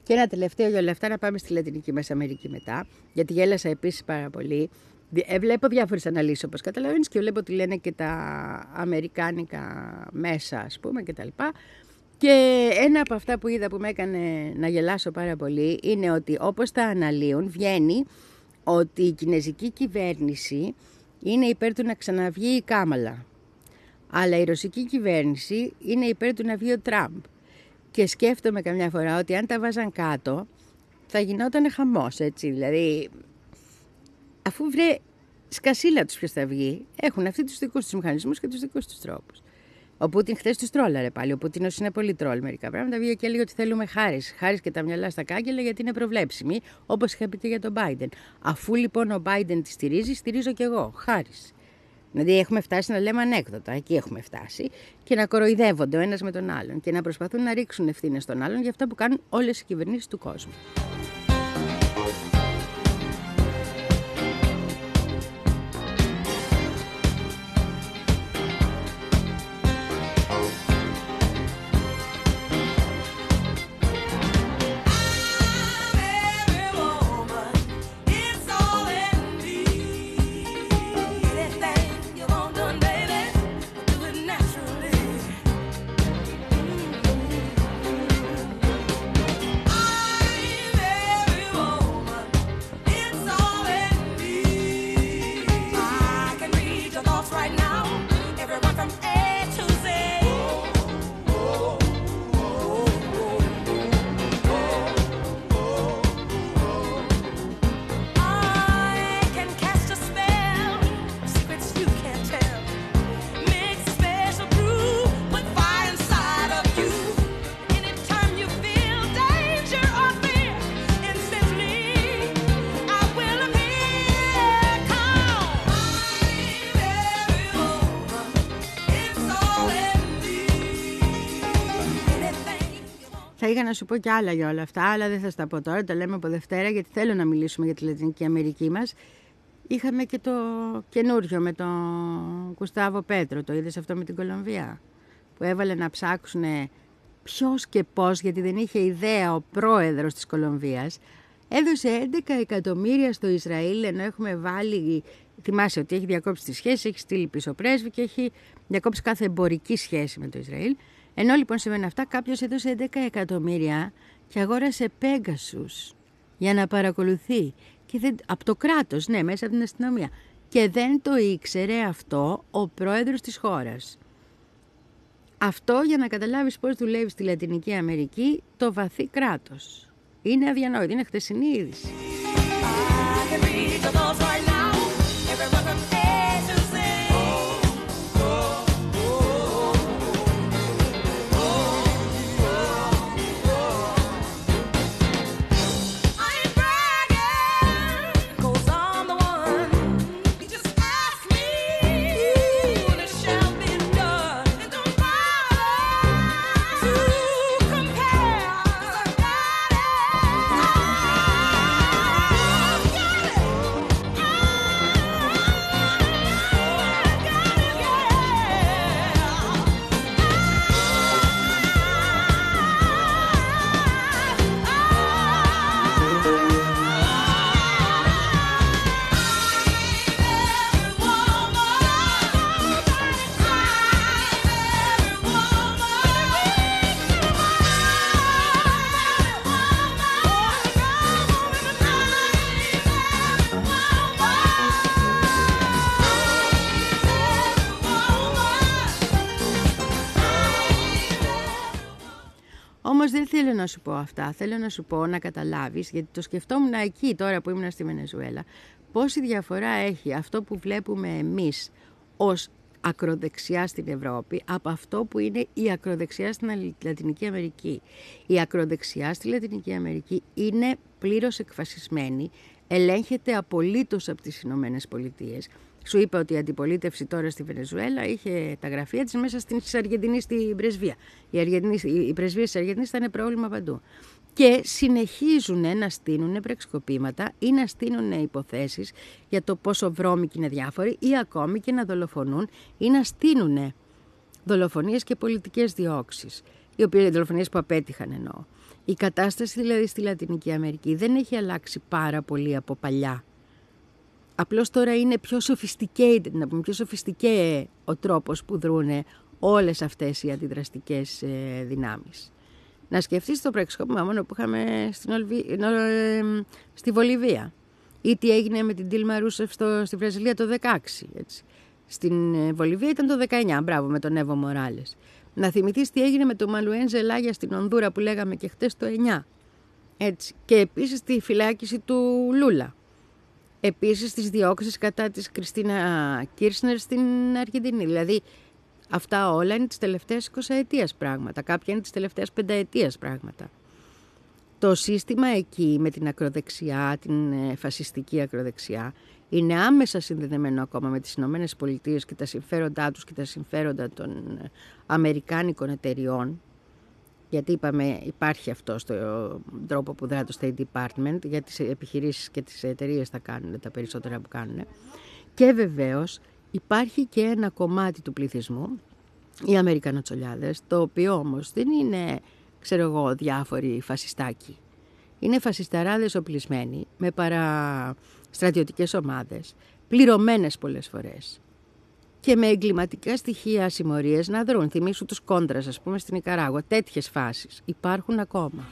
Και ένα τελευταίο για όλα αυτά, να πάμε στη Λατινική μας Αμερική μετά, γιατί γέλασα επίσης πάρα πολύ. Ε, βλέπω διάφορες αναλύσεις, όπως καταλαβαίνεις, και βλέπω τι λένε και τα αμερικάνικα μέσα, ας πούμε, κτλ. Και ένα από αυτά που είδα που με έκανε να γελάσω πάρα πολύ είναι ότι όπως τα αναλύουν, βγαίνει ότι η κινεζική κυβέρνηση είναι υπέρ του να ξαναβγεί η Κάμαλα. Αλλά η ρωσική κυβέρνηση είναι υπέρ του να βγει ο Τραμπ. Και σκέφτομαι καμιά φορά ότι αν τα βάζαν κάτω θα γινόταν χαμός, έτσι. Δηλαδή, αφού βρε σκασίλα τους ποιος θα βγει, έχουν αυτοί τους δικούς τους μηχανισμούς και τους δικούς τους τρόπους. Ο Πούτιν χθες τους τρόλαρε πάλι. Ο Πούτινος είναι πολύ τρόλ μερικά πράγματα. Βγήκε και λέει ότι θέλουμε χάρις. Χάρις και τα μυαλά στα κάγκελα γιατί είναι προβλέψιμοι, όπως είχα πει και για τον Biden. Αφού λοιπόν ο Biden τη στηρίζει, στηρίζω κι εγώ. Χάρις. Δηλαδή έχουμε φτάσει να λέμε ανέκδοτα, εκεί έχουμε φτάσει, και να κοροϊδεύονται ο ένας με τον άλλον και να προσπαθούν να ρίξουν ευθύνες στον άλλον για αυτά που κάνουν όλες οι κυβερνήσεις του κόσμου. Θα είχα να σου πω κι άλλα για όλα αυτά, αλλά δεν θα στα πω τώρα, τα λέμε από Δευτέρα, γιατί θέλω να μιλήσουμε για τη Λατινική Αμερική μας. Είχαμε και το καινούριο με τον Κουστάβο Πέτρο, το είδες αυτό με την Κολομβία, που έβαλε να ψάξουν ποιος και πώς, γιατί δεν είχε ιδέα ο πρόεδρος της Κολομβίας. Έδωσε έντεκα εκατομμύρια στο Ισραήλ, ενώ έχουμε βάλει, θυμάσαι ότι έχει διακόψει τις σχέσεις, έχει στείλει πίσω πρέσβη και έχει διακόψει κάθε εμπορική σχέση με το Ισραήλ. Ενώ λοιπόν σημαίνει αυτά, κάποιος έδωσε έντεκα εκατομμύρια και αγόρασε Pegasus για να παρακολουθεί. Και δεν, από το κράτος, ναι, μέσα από την αστυνομία. Και δεν το ήξερε αυτό ο πρόεδρος της χώρας. Αυτό για να καταλάβεις πώς δουλεύει στη Λατινική Αμερική το βαθύ κράτος. Είναι αδιανόητο, είναι χτεσινή είδηση. Όμως δεν θέλω να σου πω αυτά, θέλω να σου πω να καταλάβεις, γιατί το σκεφτόμουν εκεί τώρα που ήμουν στη Βενεζουέλα, πόση διαφορά έχει αυτό που βλέπουμε εμείς ως ακροδεξιά στην Ευρώπη από αυτό που είναι η ακροδεξιά στην Λατινική Αμερική. Η ακροδεξιά στη Λατινική Αμερική είναι πλήρως εκφασισμένη, ελέγχεται απολύτως από τις Ηνωμένες Πολιτείες. Σου είπα ότι η αντιπολίτευση τώρα στη Βενεζουέλα είχε τα γραφεία της μέσα στην Αργεντινή στην πρεσβεία. Η, Αργεντινή, η πρεσβεία της Αργεντινής ήταν πρόβλημα παντού. Και συνεχίζουν να στείλουν πραξικοπήματα ή να στείλουν υποθέσεις για το πόσο βρώμικοι είναι διάφοροι ή ακόμη και να δολοφονούν ή να στείλουν δολοφονίες και πολιτικές διώξεις. Οι οποίες δολοφονίες που απέτυχαν εννοώ. Η κατάσταση δηλαδή στη Λατινική Αμερική δεν έχει αλλάξει πάρα πολύ από παλιά. Απλώς τώρα είναι πιο sophisticated, να πούμε, πιο sophisticated ο τρόπος που δρούνε όλες αυτές οι αντιδραστικές ε, δυνάμεις. Να σκεφτείς το πραξικόπημα μόνο που είχαμε στην Ολβι... νο... ε, στη Βολιβία ή τι έγινε με την Ντίλμα Ρούσεφ στο... στη Βραζιλία το δεκαέξι. Έτσι. Στην ε, Βολιβία ήταν το δεκαεννιά, μπράβο, με τον Εύω Μοράλες. Να θυμηθείς τι έγινε με τον Μανουέλ Ζελάγια στην Ονδούρα που λέγαμε και χτες το εννιά. Έτσι. Και επίσης τη φυλάκιση του Λούλα. Επίσης τις διώξεις κατά της Κριστίνα Κίρσνερ στην Αργεντινή. Δηλαδή αυτά όλα είναι της τελευταίας εικοσαετίας πράγματα. Κάποια είναι της τελευταίας πενταετίας πράγματα. Το σύστημα εκεί με την ακροδεξιά, την φασιστική ακροδεξιά, είναι άμεσα συνδεδεμένο ακόμα με τις Ηνωμένες Πολιτείες και τα συμφέροντά τους και τα συμφέροντα των αμερικάνικων εταιριών. Γιατί είπαμε υπάρχει αυτό στο τρόπο που δρά το State Department, για τις επιχειρήσεις και τις εταιρείες θα κάνουν τα περισσότερα που κάνουν. Και βεβαίως υπάρχει και ένα κομμάτι του πληθυσμού, οι Αμερικανοτσολιάδες, το οποίο όμως δεν είναι, ξέρω εγώ, διάφοροι φασιστάκοι. Είναι φασισταράδες οπλισμένοι με παραστρατιωτικές ομάδες, πληρωμένες πολλές φορές και με εγκληματικά στοιχεία συμμορίες να δρουν. Θυμήσου τους κόντρας, ας πούμε, στην Νικαράγουα. Τέτοιες φάσεις υπάρχουν ακόμα.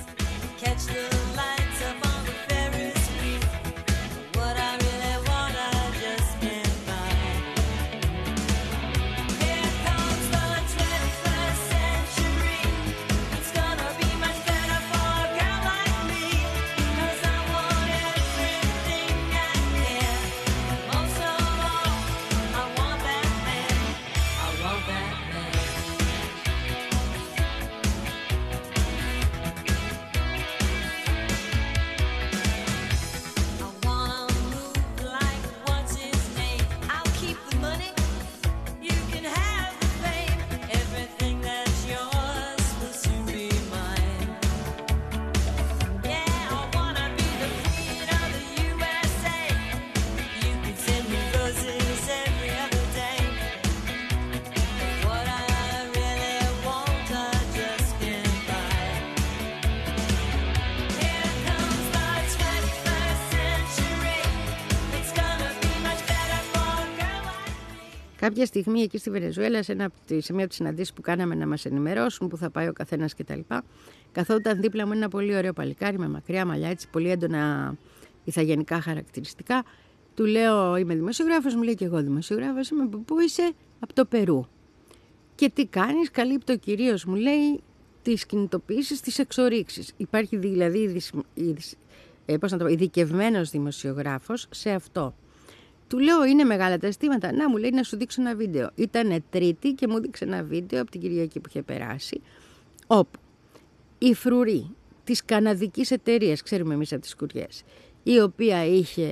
Κάποια στιγμή εκεί στη Βενεζουέλα, σε, ένα, σε μια από τις συναντήσεις που κάναμε να μας ενημερώσουν, που θα πάει ο καθένας κτλ., καθόταν δίπλα μου ένα πολύ ωραίο παλικάρι με μακριά μαλλιά, έτσι πολύ έντονα ηθαγενικά χαρακτηριστικά. Του λέω: είμαι δημοσιογράφος, μου λέει και εγώ δημοσιογράφος. Είμαι, πού είσαι? Από το Περού. Και τι κάνεις? Καλύπτω κυρίως, μου λέει, τις κινητοποιήσεις, τις εξορίξεις. Υπάρχει δηλαδή ε, πώς να το πω, ειδικευμένος δημοσιογράφος σε αυτό. Του λέω: είναι μεγάλα τα αισθήματα? Να, μου λέει, να σου δείξω ένα βίντεο. Ήτανε Τρίτη και μου δείξε ένα βίντεο από την Κυριακή που είχε περάσει, όπου η φρουρή της καναδικής εταιρείας, ξέρουμε εμείς από τις κουριές, η οποία είχε,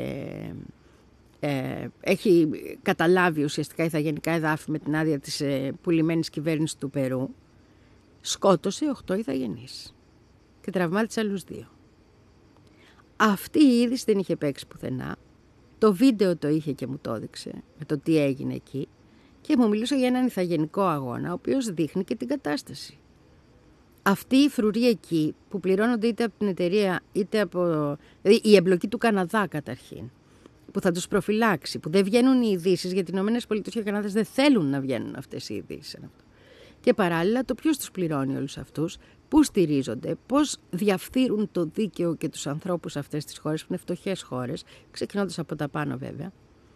ε, έχει καταλάβει ουσιαστικά ηθαγενικά εδάφη με την άδεια της ε, πουλημένης κυβέρνησης του Περού, σκότωσε οκτώ ηθαγενείς και τραυμάτισε άλλους δύο. Αυτή η είδηση δεν είχε παίξει πουθενά. Το βίντεο το είχε και μου το έδειξε με το τι έγινε εκεί και μου μιλούσε για έναν ηθαγενικό αγώνα, ο οποίος δείχνει και την κατάσταση. Αυτή η φρουρή εκεί που πληρώνονται είτε από την εταιρεία είτε από... Δηλαδή η εμπλοκή του Καναδά καταρχήν, που θα τους προφυλάξει, που δεν βγαίνουν οι ειδήσεις, γιατί οι Ηνωμένες Πολιτείες και ο Καναδάς δεν θέλουν να βγαίνουν αυτές οι ειδήσεις. Και παράλληλα το ποιος τους πληρώνει όλους αυτούς, πού στηρίζονται, πώς διαφθείρουν το δίκαιο και τους ανθρώπους αυτές τις χώρες που είναι φτωχές χώρες, ξεκινώντας από τα πάνω βέβαια.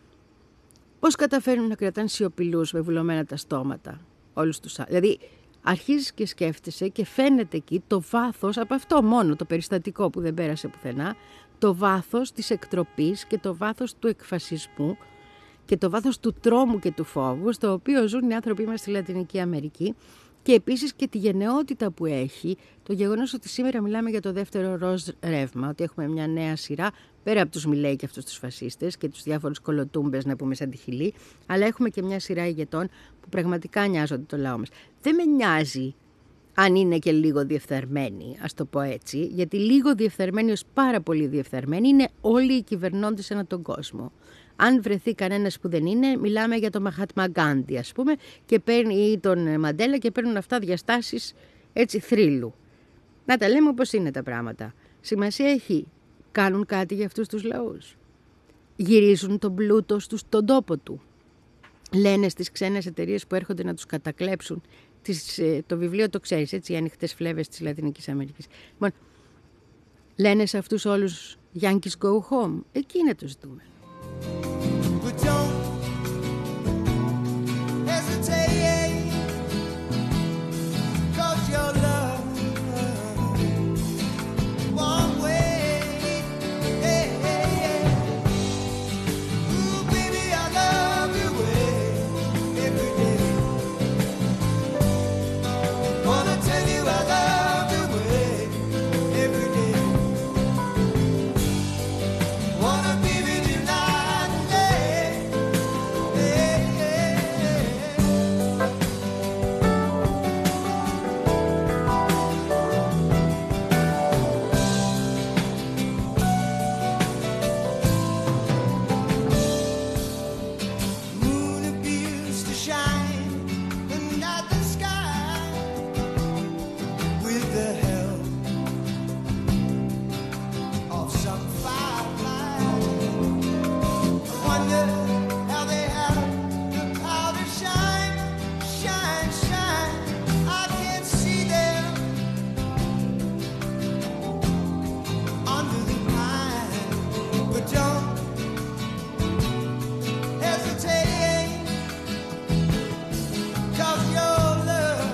Πώς καταφέρνουν να κρατάνε σιωπηλούς με βουλωμένα τα στόματα όλους τους άλλους. Δηλαδή αρχίζεις και σκέφτεσαι και φαίνεται εκεί το βάθος, από αυτό μόνο το περιστατικό που δεν πέρασε πουθενά, το βάθος της εκτροπής και το βάθος του εκφασισμού και το βάθος του τρόμου και του φόβου στο οποίο ζουν οι άνθρωποι μας στη Λατινική Αμερική. Και επίσης και τη γενναιότητα που έχει το γεγονός ότι σήμερα μιλάμε για το δεύτερο ροζ ρεύμα, ότι έχουμε μια νέα σειρά, πέρα από τους Μιλέη και αυτούς τους φασίστες και τους διάφορους κολοτούμπες, να πούμε, σαν τη Χιλή, αλλά έχουμε και μια σειρά ηγετών που πραγματικά νοιάζονται το λαό μας. Δεν με νοιάζει αν είναι και λίγο διεφθαρμένοι, ας το πω έτσι, γιατί λίγο διεφθαρμένοι ως πάρα πολύ διεφθαρμένοι είναι όλοι οι κυβερνώντες ανά τον κόσμο. Αν βρεθεί κανένας που δεν είναι, μιλάμε για τον Μαχάτμα Γκάντι, ας πούμε, και παίρνει, ή τον Μαντέλα, και παίρνουν αυτά διαστάσεις έτσι θρύλου. Να τα λέμε όπως είναι τα πράγματα. Σημασία έχει, κάνουν κάτι για αυτούς τους λαούς. Γυρίζουν τον πλούτο στους στον τόπο του. Λένε στις ξένες εταιρείες που έρχονται να τους κατακλέψουν, τις, το βιβλίο το ξέρεις, έτσι, οι ανοιχτές φλέβες της Λατινικής Αμερικής. Λοιπόν, λένε σε αυτούς όλους Yankees go home. Εκεί είναι το ζητούμενο. But don't hesitate, 'cause your love won't wait. Hey, hey, hey. Ooh, baby, I love you every day. Wanna tell you I love you every day. Wanna be with you night and day. Hey, hey, hey. Moon appears to shine in the sky with the help of some firefly. I wonder how they have the power to shine, shine, shine. I can't see them under the pine, but don't hesitate, 'cause your love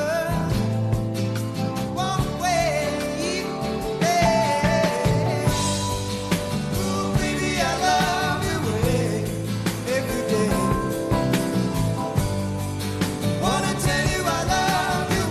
won't wait. Hey. Ooh, baby, I love you every day. Wanna tell you I love you.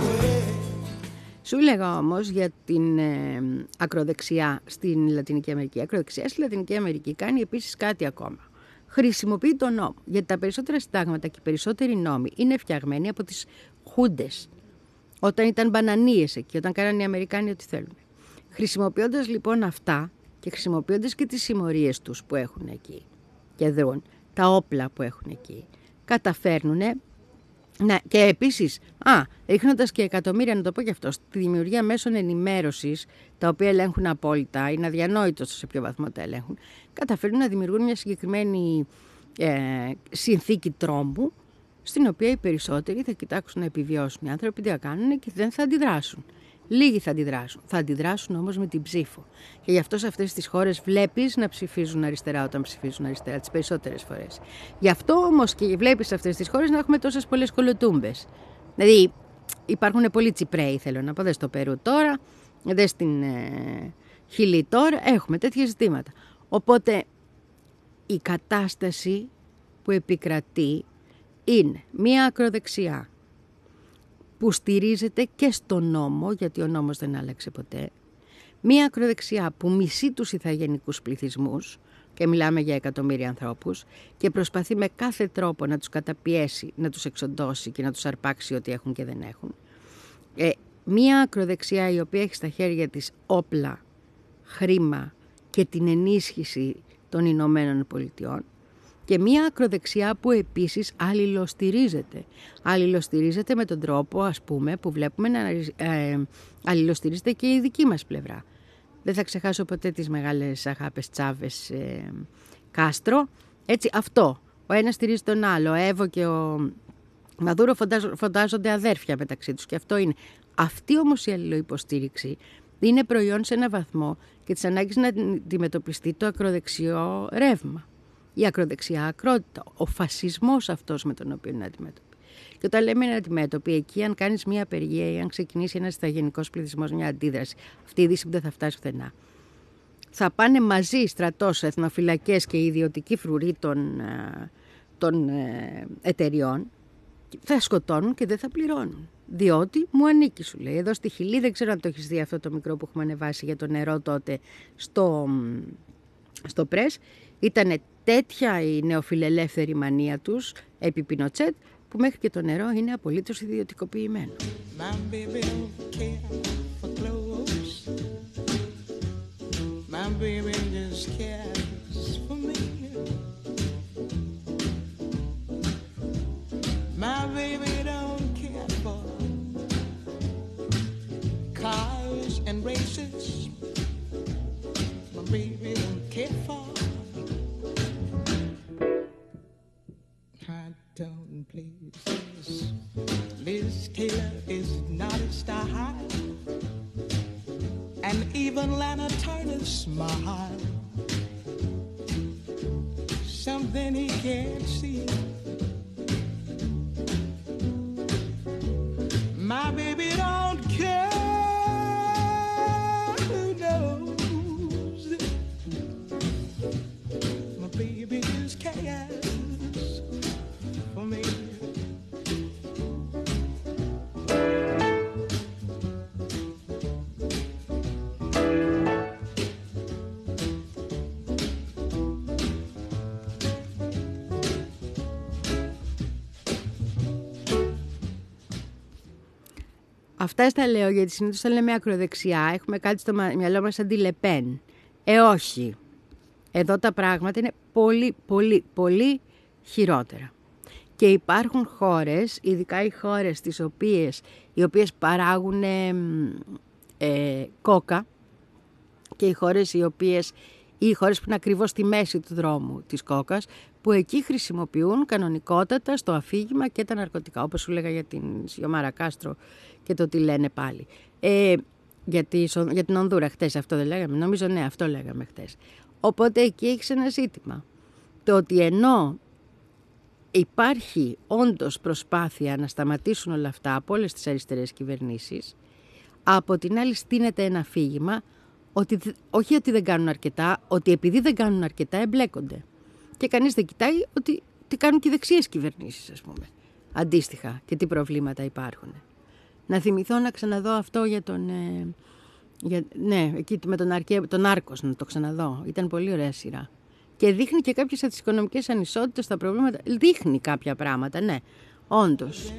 Σου έλεγα όμως για την ε, ακροδεξιά στην Λατινική Αμερική. Η ακροδεξιά στη Λατινική Αμερική κάνει επίσης κάτι ακόμα. Χρησιμοποιεί τον νόμο. Γιατί τα περισσότερα συντάγματα και οι περισσότεροι νόμοι είναι φτιαγμένοι από τις χούντες. Όταν ήταν μπανανίες εκεί, όταν κάνανε οι Αμερικάνοι ό,τι θέλουν. Χρησιμοποιώντας λοιπόν αυτά και χρησιμοποιώντας και τις συμμορίες τους που έχουν εκεί και δρούν, τα όπλα που έχουν εκεί, καταφέρνουν. Ναι, και επίσης, α, ρίχνοντας και εκατομμύρια, να το πω και αυτό, στη δημιουργία μέσων ενημέρωσης, τα οποία ελέγχουν απόλυτα, είναι αδιανόητο σε ποιο βαθμό τα ελέγχουν, καταφέρνουν να δημιουργούν μια συγκεκριμένη ε, συνθήκη τρόμου, στην οποία οι περισσότεροι θα κοιτάξουν να επιβιώσουν. Οι άνθρωποι τι θα κάνουν και δεν θα αντιδράσουν. Λίγοι θα αντιδράσουν. Θα αντιδράσουν όμως με την ψήφο. Και γι' αυτό σε αυτές τις χώρες βλέπεις να ψηφίζουν αριστερά όταν ψηφίζουν αριστερά, τις περισσότερες φορές. Γι' αυτό όμως και βλέπεις σε αυτές τις χώρες να έχουμε τόσες πολλές κολοτούμπες. Δηλαδή υπάρχουν πολλοί Τσιπρέοι, θέλω να πω, δες στο Περού τώρα, δες στην ε, Χιλή τώρα, έχουμε τέτοια ζητήματα. Οπότε η κατάσταση που επικρατεί είναι μία ακροδεξιά που στηρίζεται και στο νόμο, γιατί ο νόμος δεν άλλαξε ποτέ. Μία ακροδεξιά που μισεί τους ηθαγενικούς πληθυσμούς, και μιλάμε για εκατομμύρια ανθρώπους, και προσπαθεί με κάθε τρόπο να τους καταπιέσει, να τους εξοντώσει και να τους αρπάξει ό,τι έχουν και δεν έχουν. Ε, μία ακροδεξιά η οποία έχει στα χέρια της όπλα, χρήμα και την ενίσχυση των Ηνωμένων Πολιτειών. Και μία ακροδεξιά που επίσης αλληλοστηρίζεται. Αλληλοστηρίζεται με τον τρόπο, ας πούμε, που βλέπουμε να ε, αλληλοστηρίζεται και η δική μας πλευρά. Δεν θα ξεχάσω ποτέ τις μεγάλες αγάπες Τσάβες ε, Κάστρο. Έτσι, αυτό. Ο ένας στηρίζει τον άλλο. Ο Εύω και ο Μαδούρο φαντάζονται αδέρφια μεταξύ τους. Και αυτό είναι. Αυτή όμως η αλληλοϊποστήριξη είναι προϊόν σε ένα βαθμό και της ανάγκης να αντιμετωπιστεί το ακροδεξιό ρεύμα. Η ακροδεξιά ακρότητα, ο φασισμός αυτός με τον οποίο είναι αντιμέτωπη. Και όταν λέμε είναι αντιμέτωπη, εκεί αν κάνεις μια απεργία ή αν ξεκινήσει ένας ηθαγενικός πληθυσμός, μια αντίδραση, αυτή η δύση που δεν θα φτάσει πουθενά, θα πάνε μαζί στρατός, εθνοφυλακές και οι ιδιωτικοί φρουροί των, των εταιριών, θα σκοτώνουν και δεν θα πληρώνουν. Διότι μου ανήκει, σου λέει. Εδώ στη Χιλή, δεν ξέρω αν το έχεις δει αυτό το μικρό που έχουμε ανεβάσει για το νερό τότε στο, στο πρες. Ήταν τέτοια η νεοφιλελεύθερη μανία τους επί Πινοτσέτ που μέχρι και το νερό είναι απολύτως ιδιωτικοποιημένο. My baby don't care for clothes. My baby just cares for me. My baby don't care for cars my baby don't care for. High tone places, Liz Taylor is not a style, and even Lana Turner's smile, something he can't see. My baby don't care, who knows? My baby is chaos for me. Αυτά στα λέω γιατί συνήθως όταν λέμε ακροδεξιά έχουμε κάτι στο μυαλό μας σαν τη Λεπέν. Ε, όχι. Εδώ τα πράγματα είναι πολύ, πολύ, πολύ χειρότερα. Και υπάρχουν χώρες, ειδικά οι χώρες τις οποίες, οι οποίες παράγουν ε, ε, κόκα και οι χώρες οι οποίες, ή οι χώρες που είναι ακριβώς στη μέση του δρόμου της κόκας, που εκεί χρησιμοποιούν κανονικότατα στο αφήγημα και τα ναρκωτικά, όπως σου λέγα για την Σιωμάρα Κάστρο και το τι λένε πάλι. Ε, για, τη, για την Ονδούρα χτες αυτό δεν λέγαμε, νομίζω ναι αυτό λέγαμε χτες. Οπότε εκεί έχεις ένα ζήτημα. Το ότι ενώ υπάρχει όντως προσπάθεια να σταματήσουν όλα αυτά από όλες τις αριστερές κυβερνήσεις, από την άλλη στείνεται ένα αφήγημα ότι, όχι ότι δεν κάνουν αρκετά, ότι επειδή δεν κάνουν αρκετά εμπλέκονται. Και κανείς δεν κοιτάει ότι τι κάνουν και οι δεξιές κυβερνήσεις, ας πούμε, αντίστοιχα και τι προβλήματα υπάρχουν. Να θυμηθώ να ξαναδώ αυτό για τον... Ε, για, ναι, εκεί με τον, Αρκέ, τον Άρκος να το ξαναδώ. Ήταν πολύ ωραία σειρά. Και δείχνει και κάποιες από τις οικονομικές ανισότητες, τα προβλήματα. Δείχνει κάποια πράγματα, ναι, όντως.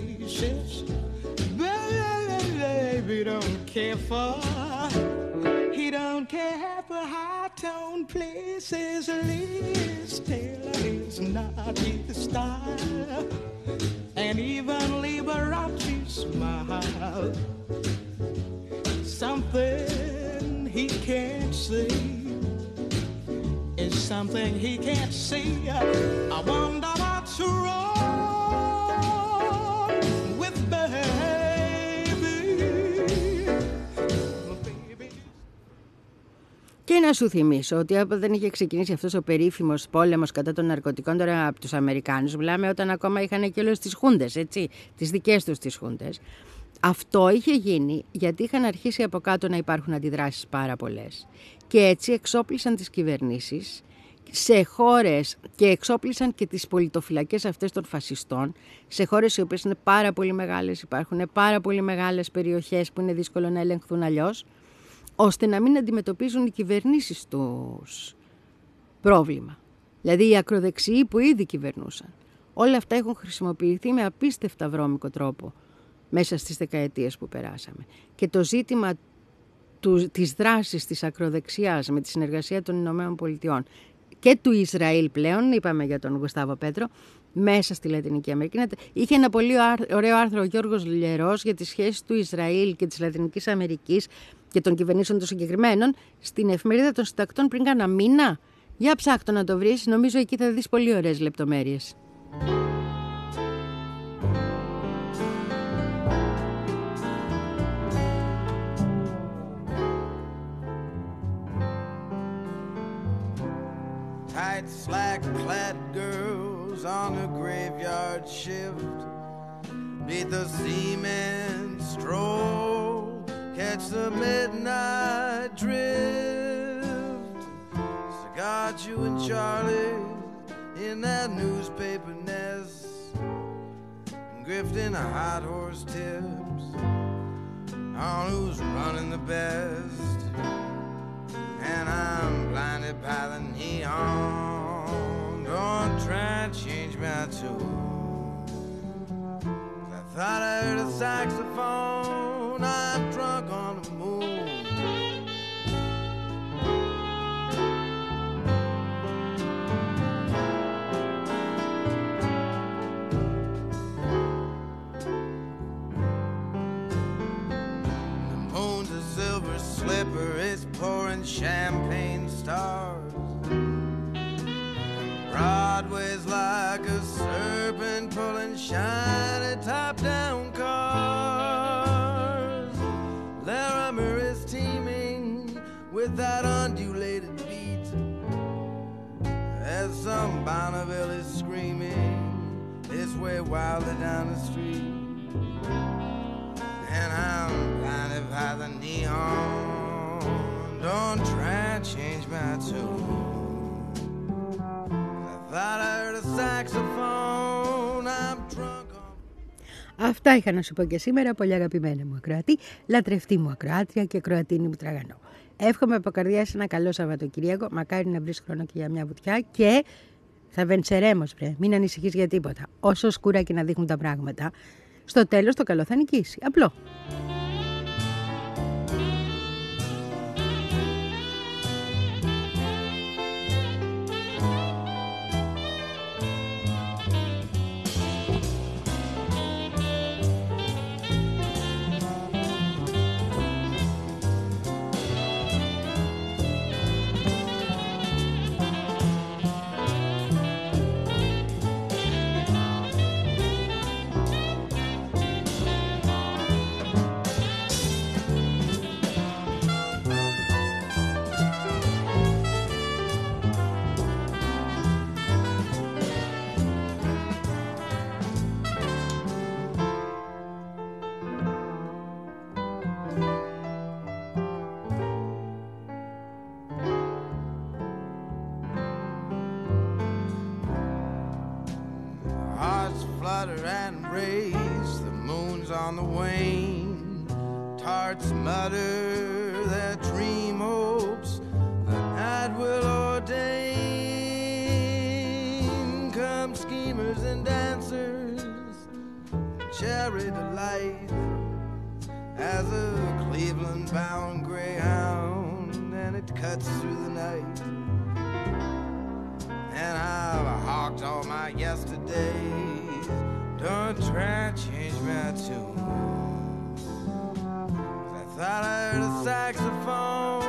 Baby don't care for, he don't care for high-tone places. Liz Taylor is not his style, and even Liberace's smile, something he can't see is something he can't see. I wonder what's wrong with baby. Και να σου θυμίσω ότι δεν είχε ξεκινήσει αυτός ο περίφημος πόλεμος κατά των ναρκωτικών τώρα από τους Αμερικάνους, μιλάμε όταν ακόμα είχαν και όλες τις χούντες, έτσι, τις δικές τους τις χούντες. Αυτό είχε γίνει γιατί είχαν αρχίσει από κάτω να υπάρχουν αντιδράσεις πάρα πολλές. Και έτσι εξόπλισαν τις κυβερνήσεις σε χώρες και εξόπλισαν και τις πολιτοφυλακές αυτές των φασιστών, σε χώρες οι οποίες είναι πάρα πολύ μεγάλες, υπάρχουν πάρα πολύ μεγάλες περιοχές που είναι δύσκολο να ελεγχθούν αλλιώς, ώστε να μην αντιμετωπίζουν οι κυβερνήσεις τους πρόβλημα. Δηλαδή οι ακροδεξιοί που ήδη κυβερνούσαν. Όλα αυτά έχουν χρησιμοποιηθεί με απίστευτα βρώμικο τρόπο μέσα στις δεκαετίες που περάσαμε. Και το ζήτημα του, της δράσης της ακροδεξιάς με τη συνεργασία των Ηνωμένων Πολιτειών και του Ισραήλ πλέον, είπαμε για τον Γουστάβο Πέτρο, μέσα στη Λατινική Αμερική. Είχε ένα πολύ ωραίο άρθρο ο Γιώργος Λιερός για τις σχέσεις του Ισραήλ και της Λατινικής Αμερικής και των κυβερνήσεων των συγκεκριμένων στην εφημερίδα των συντακτών πριν κάνα μήνα. Για ψάχτω να το βρεις, νομίζω εκεί θα δεις πολύ ωραίες λεπτομέρειες. Tight, slack-clad girls on a graveyard shift, beat the seamen stroll, catch the midnight drift. So got you and Charlie in that newspaper nest, grifting a hot horse tips on who's running the best. And I'm blinded by the neon, don't try and change my tune. I thought I heard a saxophone, I'm drunk on the moon. The moon's a silver slip is pouring champagne stars. Broadway's like a serpent pulling shiny top-down cars. Larimer is teeming with that undulated beat as some Bonneville is screaming its way wildly down the street. And I'm blinded by the neon. Don't try and change my tune. I thought I heard a saxophone. I'm drunk on... Αυτά είχα να σου πω και σήμερα, πολύ αγαπημένα μου ακροατή, λατρευτή μου ακροάτρια και ακροατίνη μου τραγανό. Εύχομαι από καρδιάς ένα καλό Σαββατοκυριακό. Μακάρι να βρεις χρόνο και για μια βουτιά και θα βεντσερέμος, βρε. Μην ανησυχείς για τίποτα. Όσο σκούρα και να δείχνουν τα πράγματα, στο τέλος το καλό θα νικήσει. Απλό. flutter and race, the moon's on the wane. Tarts mutter their dream hopes, the night will ordain. Come schemers and dancers, cherry delight, as a Cleveland-bound greyhound, and it cuts through the night. And I've hawked all my yesterdays, don't try to change my tune. I thought I heard a saxophone